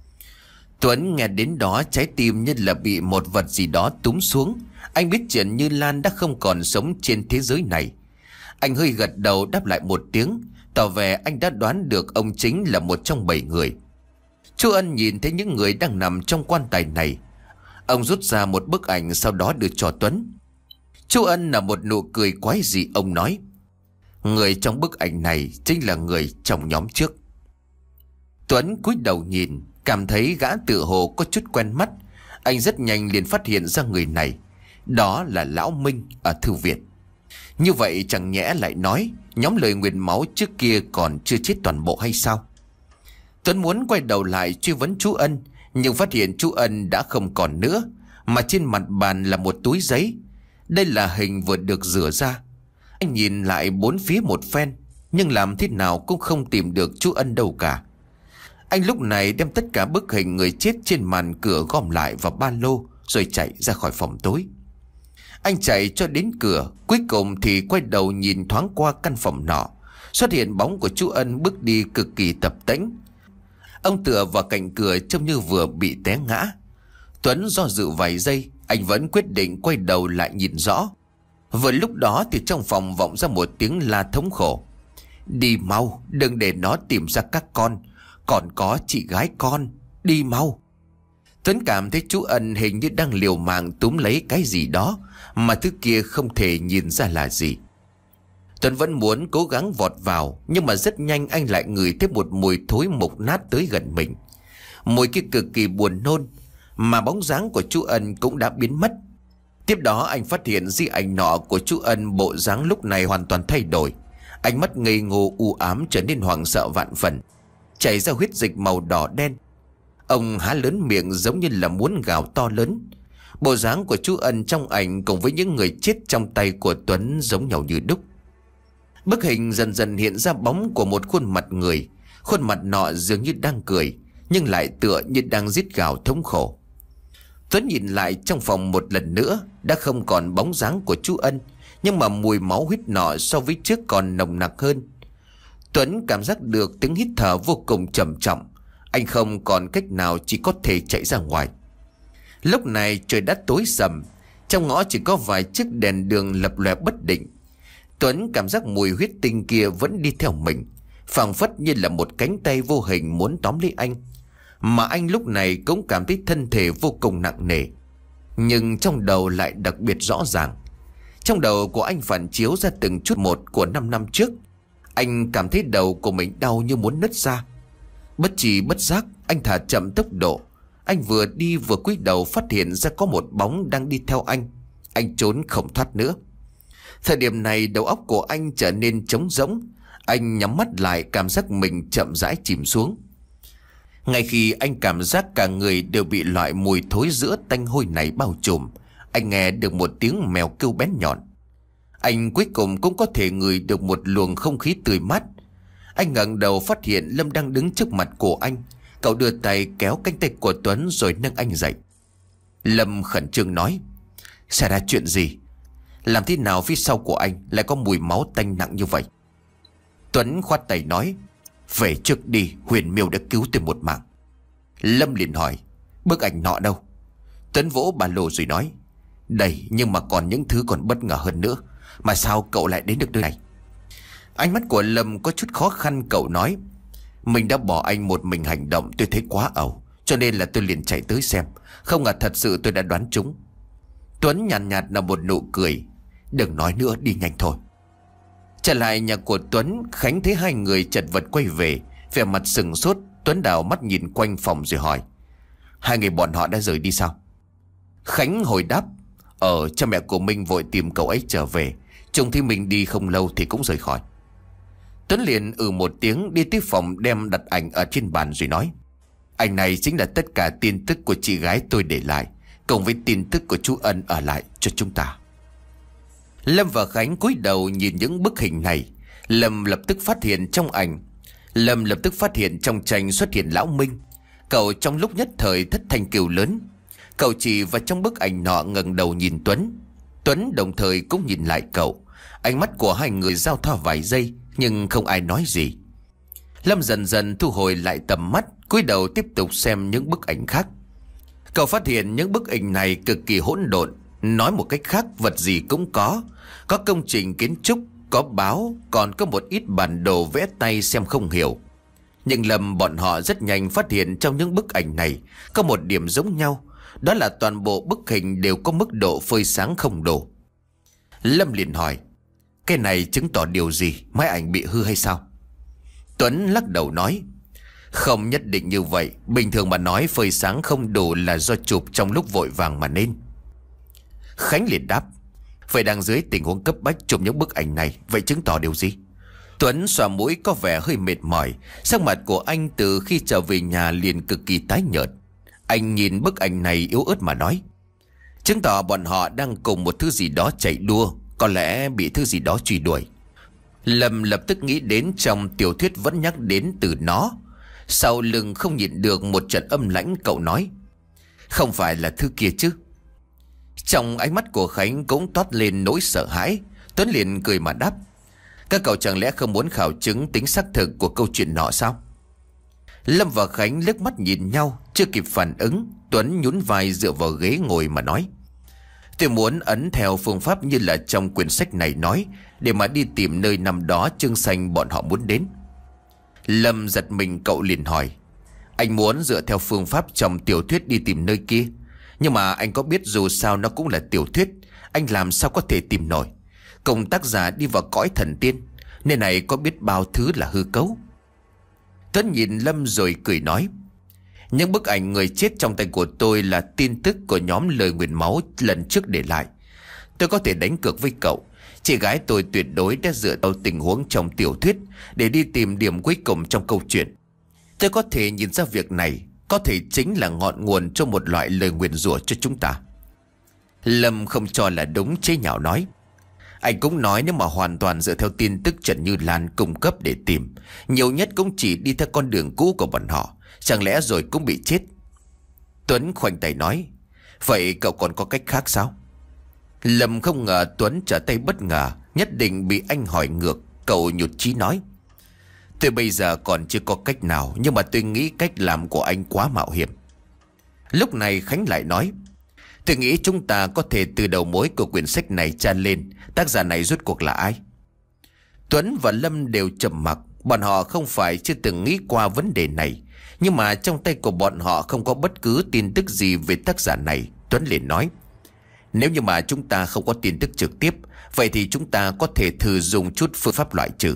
Tuấn nghe đến đó, trái tim như là bị một vật gì đó túm xuống. Anh biết chuyện Như Lan đã không còn sống trên thế giới này. Anh hơi gật đầu đáp lại một tiếng, tỏ vẻ anh đã đoán được ông chính là một trong bảy người. Chú Ân nhìn thấy những người đang nằm trong quan tài này. Ông rút ra một bức ảnh, sau đó đưa cho Tuấn. Chú Ân là một nụ cười quái dị. Ông nói: "Người trong bức ảnh này chính là người trong nhóm trước." Tuấn cúi đầu nhìn, cảm thấy gã tự hồ có chút quen mắt. Anh rất nhanh liền phát hiện ra người này. Đó là Lão Minh ở thư viện. Như vậy chẳng nhẽ lại nói nhóm lời nguyền máu trước kia còn chưa chết toàn bộ hay sao? Tuấn muốn quay đầu lại truy vấn chú Ân, nhưng phát hiện chú Ân đã không còn nữa, mà trên mặt bàn là một túi giấy. Đây là hình vừa được rửa ra. Anh nhìn lại bốn phía một phen, nhưng làm thế nào cũng không tìm được chú Ân đâu cả. Anh lúc này đem tất cả bức hình người chết trên màn cửa gom lại vào ba lô, rồi chạy ra khỏi phòng tối. Anh chạy cho đến cửa, cuối cùng thì quay đầu nhìn thoáng qua căn phòng nọ. Xuất hiện bóng của chú Ân bước đi cực kỳ tập tễnh. Ông tựa vào cạnh cửa trông như vừa bị té ngã. Tuấn do dự vài giây, anh vẫn quyết định quay đầu lại nhìn rõ. Vừa lúc đó thì trong phòng vọng ra một tiếng la thống khổ: "Đi mau, đừng để nó tìm ra các con. Còn có chị gái con, đi mau." Tuấn cảm thấy chú Ân hình như đang liều mạng túm lấy cái gì đó, mà thứ kia không thể nhìn ra là gì. Tuấn vẫn muốn cố gắng vọt vào, nhưng mà rất nhanh anh lại ngửi thấy một mùi thối mục nát tới gần mình. Mùi kia cực kỳ buồn nôn, mà bóng dáng của chú Ân cũng đã biến mất. Tiếp đó anh phát hiện di ảnh nọ của chú Ân bộ dáng lúc này hoàn toàn thay đổi. Ánh mắt ngây ngô u ám trở nên hoảng sợ vạn phần, chảy ra huyết dịch màu đỏ đen. Ông há lớn miệng giống như là muốn gào to lớn. Bộ dáng của chú Ân trong ảnh cùng với những người chết trong tay của Tuấn giống nhau như đúc. Bức hình dần dần hiện ra bóng của một khuôn mặt người. Khuôn mặt nọ dường như đang cười, nhưng lại tựa như đang rít gào thống khổ. Tuấn nhìn lại trong phòng một lần nữa, đã không còn bóng dáng của chú Ân, nhưng mà mùi máu huyết nọ so với trước còn nồng nặc hơn. Tuấn cảm giác được tiếng hít thở vô cùng trầm trọng. Anh không còn cách nào, chỉ có thể chạy ra ngoài. Lúc này trời đã tối sầm, trong ngõ chỉ có vài chiếc đèn đường lập lòe bất định. Tuấn cảm giác mùi huyết tinh kia vẫn đi theo mình, phảng phất như là một cánh tay vô hình muốn tóm lấy anh. Mà anh lúc này cũng cảm thấy thân thể vô cùng nặng nề, nhưng trong đầu lại đặc biệt rõ ràng. Trong đầu của anh phản chiếu ra từng chút một của năm năm trước. Anh cảm thấy đầu của mình đau như muốn nứt ra. Bất tri bất giác anh thả chậm tốc độ. Anh vừa đi vừa cúi đầu phát hiện ra có một bóng đang đi theo anh. Anh trốn không thoát nữa. Thời điểm này đầu óc của anh trở nên trống rỗng. Anh nhắm mắt lại, cảm giác mình chậm rãi chìm xuống. Ngay khi anh cảm giác cả người đều bị loại mùi thối rữa tanh hôi này bao trùm, anh nghe được một tiếng mèo kêu bén nhọn. Anh cuối cùng cũng có thể ngửi được một luồng không khí tươi mát. Anh ngẩng đầu phát hiện Lâm đang đứng trước mặt của anh. Cậu đưa tay kéo cánh tay của Tuấn rồi nâng anh dậy. Lâm khẩn trương nói: "Xảy ra chuyện gì? Làm thế nào phía sau của anh lại có mùi máu tanh nặng như vậy?" Tuấn khoát tay nói: "Về trước đi, Huyền Miêu đã cứu tôi một mạng." Lâm liền hỏi: "Bức ảnh nọ đâu?" Tuấn vỗ ba lô rồi nói: "Đây, nhưng mà còn những thứ còn bất ngờ hơn nữa. Mà sao cậu lại đến được nơi này?" Ánh mắt của Lâm có chút khó khăn, cậu nói: "Mình đã bỏ anh một mình hành động, tôi thấy quá ẩu, cho nên là tôi liền chạy tới xem. Không ngờ thật sự tôi đã đoán trúng." Tuấn nhàn nhạt, nhạt là một nụ cười: "Đừng nói nữa, đi nhanh thôi." Trở lại nhà của Tuấn, Khánh thấy hai người chật vật quay về, vẻ mặt sừng sốt. Tuấn đảo mắt nhìn quanh phòng rồi hỏi: "Hai người bọn họ đã rời đi sao?" Khánh hồi đáp: Ờ, cha mẹ của Minh vội tìm cậu ấy trở về, trông thấy mình đi không lâu thì cũng rời khỏi." Tuấn liền ừ một tiếng, đi tới phòng đem đặt ảnh ở trên bàn rồi nói: "Ảnh này chính là tất cả tin tức của chị gái tôi để lại, cùng với tin tức của chú Ân ở lại cho chúng ta." Lâm và Khánh cúi đầu nhìn những bức hình này. Lâm lập tức phát hiện trong ảnh Lâm lập tức phát hiện trong tranh xuất hiện lão Minh. Cậu trong lúc nhất thời thất thanh kêu lớn. Cậu chỉ vào trong bức ảnh nọ, ngẩng đầu nhìn Tuấn. Tuấn đồng thời cũng nhìn lại cậu. Ánh mắt của hai người giao thoa vài giây, nhưng không ai nói gì. Lâm dần dần thu hồi lại tầm mắt, cúi đầu tiếp tục xem những bức ảnh khác. Cậu phát hiện những bức ảnh này cực kỳ hỗn độn. Nói một cách khác, vật gì cũng có. Có công trình kiến trúc, có báo, còn có một ít bản đồ vẽ tay xem không hiểu. Nhưng Lâm bọn họ rất nhanh phát hiện trong những bức ảnh này có một điểm giống nhau. Đó là toàn bộ bức hình đều có mức độ phơi sáng không đủ. Lâm liền hỏi: "Cái này chứng tỏ điều gì? Máy ảnh bị hư hay sao?" Tuấn lắc đầu nói: "Không nhất định như vậy. Bình thường mà nói, phơi sáng không đủ là do chụp trong lúc vội vàng mà nên." Khánh liền đáp: "Vậy đang dưới tình huống cấp bách chụp những bức ảnh này, vậy chứng tỏ điều gì?" Tuấn xòa mũi có vẻ hơi mệt mỏi. Sắc mặt của anh từ khi trở về nhà liền cực kỳ tái nhợt. Anh nhìn bức ảnh này yếu ớt mà nói: "Chứng tỏ bọn họ đang cùng một thứ gì đó chạy đua, có lẽ bị thứ gì đó truy đuổi." Lâm lập tức nghĩ đến trong tiểu thuyết vẫn nhắc đến từ nó. Sau lưng không nhịn được một trận âm lãnh, cậu nói: "Không phải là thứ kia chứ?" Trong ánh mắt của Khánh cũng toát lên nỗi sợ hãi. Tuấn liền cười mà đáp: "Các cậu chẳng lẽ không muốn khảo chứng tính xác thực của câu chuyện nọ sao?" Lâm và Khánh liếc mắt nhìn nhau, chưa kịp phản ứng, Tuấn nhún vai dựa vào ghế ngồi mà nói: "Tôi muốn ấn theo phương pháp như là trong quyển sách này nói, để mà đi tìm nơi năm đó Trương Xanh bọn họ muốn đến." Lâm giật mình, cậu liền hỏi: Anh muốn dựa theo phương pháp trong tiểu thuyết đi tìm nơi kia. Nhưng mà anh có biết dù sao nó cũng là tiểu thuyết, anh làm sao có thể tìm nổi. Cùng tác giả đi vào cõi thần tiên, nên này có biết bao thứ là hư cấu. Tuấn nhìn Lâm rồi cười nói: những bức ảnh người chết trong tay của tôi là tin tức của nhóm lời nguyền máu lần trước để lại. Tôi có thể đánh cược với cậu, chị gái tôi tuyệt đối đã dựa vào tình huống trong tiểu thuyết để đi tìm điểm cuối cùng trong câu chuyện. Tôi có thể nhìn ra việc này có thể chính là ngọn nguồn cho một loại lời nguyền rủa cho chúng ta. Lâm không cho là đúng, chế nhạo nói: anh cũng nói nếu mà hoàn toàn dựa theo tin tức Trần Như Lan cung cấp để tìm, nhiều nhất cũng chỉ đi theo con đường cũ của bọn họ, chẳng lẽ rồi cũng bị chết. Tuấn khoanh tay nói: vậy cậu còn có cách khác sao? Lâm không ngờ Tuấn trở tay bất ngờ, nhất định bị anh hỏi ngược. Cậu nhụt chí nói: tôi bây giờ còn chưa có cách nào, nhưng mà tôi nghĩ cách làm của anh quá mạo hiểm. Lúc này Khánh lại nói: tôi nghĩ chúng ta có thể từ đầu mối của quyển sách này tra lên tác giả này rốt cuộc là ai. Tuấn và Lâm đều trầm mặc. Bọn họ không phải chưa từng nghĩ qua vấn đề này, nhưng mà trong tay của bọn họ không có bất cứ tin tức gì về tác giả này. Tuấn liền nói: nếu như mà chúng ta không có tin tức trực tiếp, vậy thì chúng ta có thể thử dùng chút phương pháp loại trừ.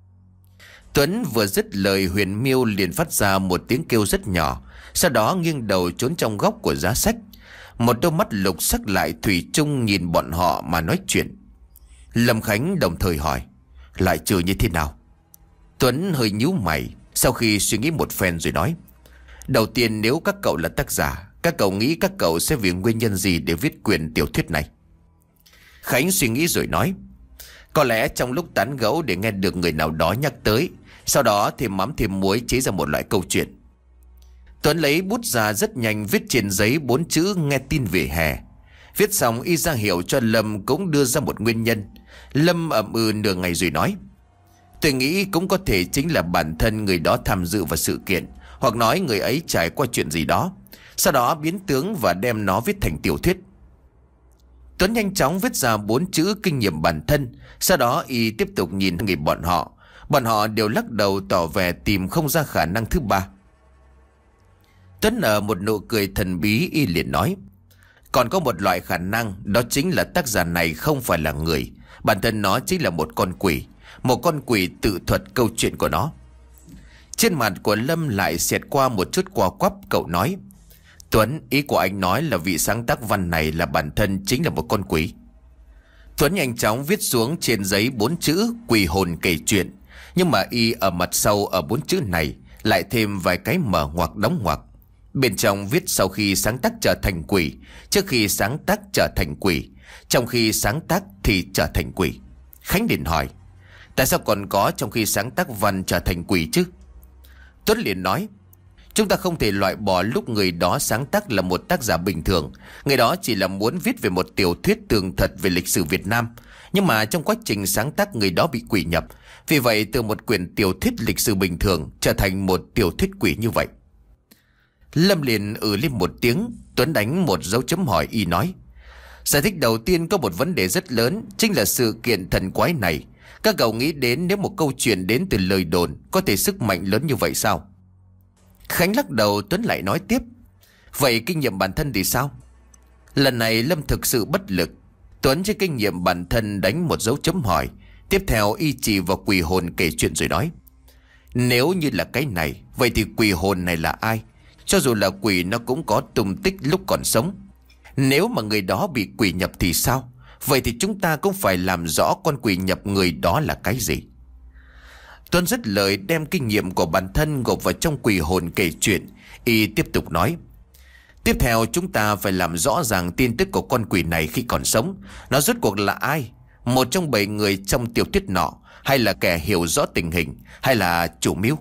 Tuấn vừa dứt lời, Huyền Miêu liền phát ra một tiếng kêu rất nhỏ, sau đó nghiêng đầu trốn trong góc của giá sách. Một đôi mắt lục sắc lại thủy chung nhìn bọn họ mà nói chuyện. Lâm Khánh đồng thời hỏi: loại trừ như thế nào? Tuấn hơi nhíu mày, sau khi suy nghĩ một phen rồi nói: đầu tiên, nếu các cậu là tác giả, các cậu nghĩ các cậu sẽ vì nguyên nhân gì để viết quyển tiểu thuyết này? Khánh suy nghĩ rồi nói: có lẽ trong lúc tán gẫu để nghe được người nào đó nhắc tới, sau đó thêm mắm thêm muối chế ra một loại câu chuyện. Tuấn lấy bút ra rất nhanh viết trên giấy bốn chữ nghe tin về hè. Viết xong y ra hiệu cho Lâm cũng đưa ra một nguyên nhân. Lâm ậm ừ nửa ngày rồi nói: tôi nghĩ cũng có thể chính là bản thân người đó tham dự vào sự kiện, hoặc nói người ấy trải qua chuyện gì đó, sau đó biến tướng và đem nó viết thành tiểu thuyết. Tuấn nhanh chóng viết ra bốn chữ kinh nghiệm bản thân. Sau đó y tiếp tục nhìn người bọn họ. Bọn họ đều lắc đầu tỏ vẻ tìm không ra khả năng thứ ba. Tuấn nở một nụ cười thần bí, y liền nói: còn có một loại khả năng, đó chính là tác giả này không phải là người, bản thân nó chính là một con quỷ. Một con quỷ tự thuật câu chuyện của nó. Trên mặt của Lâm lại xẹt qua một chút qua quắp. Cậu nói: Tuấn, ý của anh nói là vị sáng tác văn này là bản thân chính là một con quỷ. Tuấn nhanh chóng viết xuống trên giấy bốn chữ quỷ hồn kể chuyện. Nhưng mà y ở mặt sau ở bốn chữ này lại thêm vài cái mở ngoặc đóng ngoặc. Bên trong viết sau khi sáng tác trở thành quỷ, trước khi sáng tác trở thành quỷ, trong khi sáng tác thì trở thành quỷ. Khánh liền hỏi: tại sao còn có trong khi sáng tác văn trở thành quỷ chứ? Tuấn liền nói: chúng ta không thể loại bỏ lúc người đó sáng tác là một tác giả bình thường. Người đó chỉ là muốn viết về một tiểu thuyết tường thật về lịch sử Việt Nam, nhưng mà trong quá trình sáng tác người đó bị quỷ nhập. Vì vậy từ một quyển tiểu thuyết lịch sử bình thường trở thành một tiểu thuyết quỷ như vậy. Lâm liền ừ lên một tiếng. Tuấn đánh một dấu chấm hỏi, y nói: giải thích đầu tiên có một vấn đề rất lớn, chính là sự kiện thần quái này. Các cậu nghĩ đến nếu một câu chuyện đến từ lời đồn có thể sức mạnh lớn như vậy sao? Khánh lắc đầu. Tuấn lại nói tiếp: vậy kinh nghiệm bản thân thì sao? Lần này Lâm thực sự bất lực. Tuấn trên kinh nghiệm bản thân đánh một dấu chấm hỏi. Tiếp theo y chỉ vào quỷ hồn kể chuyện rồi nói: nếu như là cái này, vậy thì quỷ hồn này là ai? Cho dù là quỷ nó cũng có tung tích lúc còn sống. Nếu mà người đó bị quỷ nhập thì sao? Vậy thì chúng ta cũng phải làm rõ con quỷ nhập người đó là cái gì. Tuấn dứt lời đem kinh nghiệm của bản thân gộp vào trong quỷ hồn kể chuyện. Y tiếp tục nói: tiếp theo chúng ta phải làm rõ ràng tin tức của con quỷ này khi còn sống. Nó rốt cuộc là ai? Một trong bảy người trong tiểu thuyết nọ, hay là kẻ hiểu rõ tình hình, hay là chủ mưu?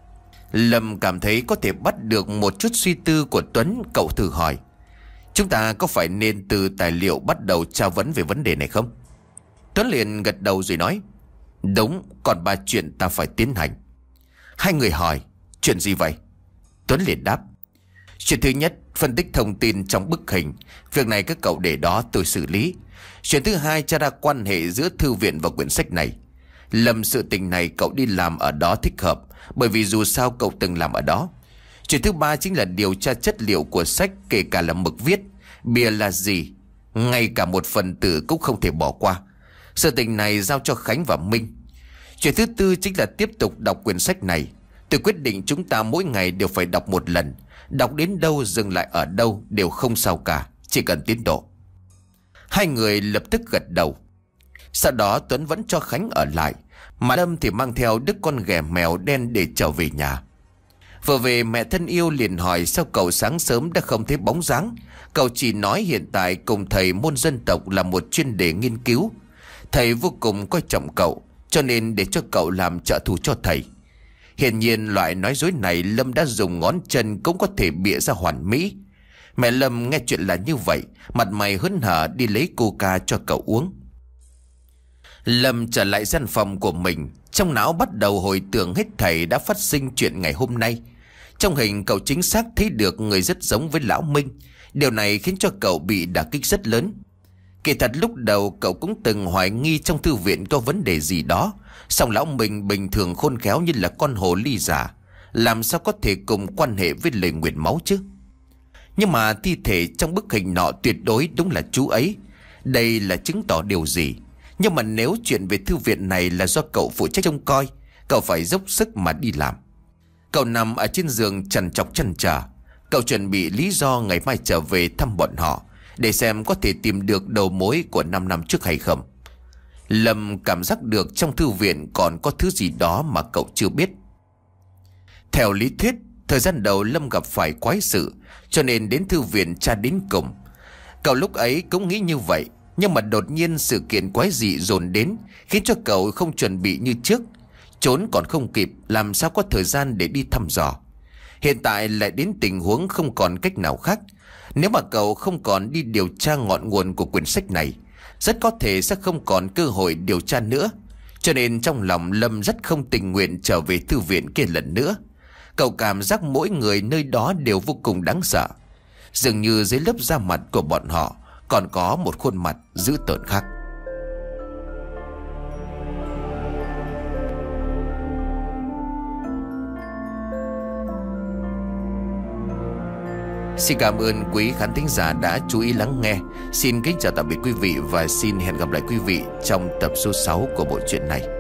Lâm cảm thấy có thể bắt được một chút suy tư của Tuấn. Cậu thử hỏi: chúng ta có phải nên từ tài liệu bắt đầu tra vấn về vấn đề này không? Tuấn liền gật đầu rồi nói: đúng, còn ba chuyện ta phải tiến hành. Hai người hỏi: chuyện gì vậy? Tuấn liền đáp: chuyện thứ nhất, phân tích thông tin trong bức hình. Việc này các cậu để đó tôi xử lý. Chuyện thứ hai, tra ra quan hệ giữa thư viện và quyển sách này. Lâm, sự tình này cậu đi làm ở đó thích hợp, bởi vì dù sao cậu từng làm ở đó. Chuyện thứ ba chính là điều tra chất liệu của sách, kể cả là mực viết, bìa là gì, ngay cả một phần tử cũng không thể bỏ qua. Sự tình này giao cho Khánh và Minh. Chuyện thứ tư chính là tiếp tục đọc quyển sách này. Tôi quyết định chúng ta mỗi ngày đều phải đọc một lần. Đọc đến đâu dừng lại ở đâu đều không sao cả, chỉ cần tiến độ. Hai người lập tức gật đầu. Sau đó Tuấn vẫn cho Khánh ở lại, mà Lâm thì mang theo đứa con ghẻ mèo đen để trở về nhà. Vừa về, mẹ thân yêu liền hỏi sao cậu sáng sớm đã không thấy bóng dáng. Cậu chỉ nói hiện tại cùng thầy môn dân tộc là một chuyên đề nghiên cứu. Thầy vô cùng coi trọng cậu, cho nên để cho cậu làm trợ thủ cho thầy. Hiển nhiên loại nói dối này Lâm đã dùng ngón chân cũng có thể bịa ra hoàn mỹ. Mẹ Lâm nghe chuyện là như vậy, mặt mày hớn hở đi lấy coca cho cậu uống. Lâm trở lại gian phòng của mình, trong não bắt đầu hồi tưởng hết thảy đã phát sinh chuyện ngày hôm nay. Trong hình cậu chính xác thấy được người rất giống với lão Minh. Điều này khiến cho cậu bị đả kích rất lớn. Kỳ thật lúc đầu cậu cũng từng hoài nghi trong thư viện có vấn đề gì đó. Song lão Minh bình thường khôn khéo như là con hồ ly giả, làm sao có thể cùng quan hệ với lời nguyền máu chứ. Nhưng mà thi thể trong bức hình nọ tuyệt đối đúng là chú ấy. Đây là chứng tỏ điều gì? Nhưng mà nếu chuyện về thư viện này là do cậu phụ trách trông coi, cậu phải dốc sức mà đi làm. Cậu nằm ở trên giường trằn trọc chăn trở. Cậu chuẩn bị lý do ngày mai trở về thăm bọn họ, để xem có thể tìm được đầu mối của năm năm trước hay không. Lâm cảm giác được trong thư viện còn có thứ gì đó mà cậu chưa biết. Theo lý thuyết, thời gian đầu Lâm gặp phải quái sự, cho nên đến thư viện tra đến cùng. Cậu lúc ấy cũng nghĩ như vậy. Nhưng mà đột nhiên sự kiện quái dị dồn đến, khiến cho cậu không chuẩn bị như trước. Trốn còn không kịp, làm sao có thời gian để đi thăm dò. Hiện tại lại đến tình huống không còn cách nào khác. Nếu mà cậu không còn đi điều tra ngọn nguồn của quyển sách này, rất có thể sẽ không còn cơ hội điều tra nữa. Cho nên trong lòng Lâm rất không tình nguyện trở về thư viện kia lần nữa. Cậu cảm giác mỗi người nơi đó đều vô cùng đáng sợ. Dường như dưới lớp da mặt của bọn họ còn có một khuôn mặt dữ tợn khác. Xin cảm ơn quý khán thính giả đã chú ý lắng nghe. Xin kính chào tạm biệt quý vị và xin hẹn gặp lại quý vị trong tập số sáu của bộ truyện này.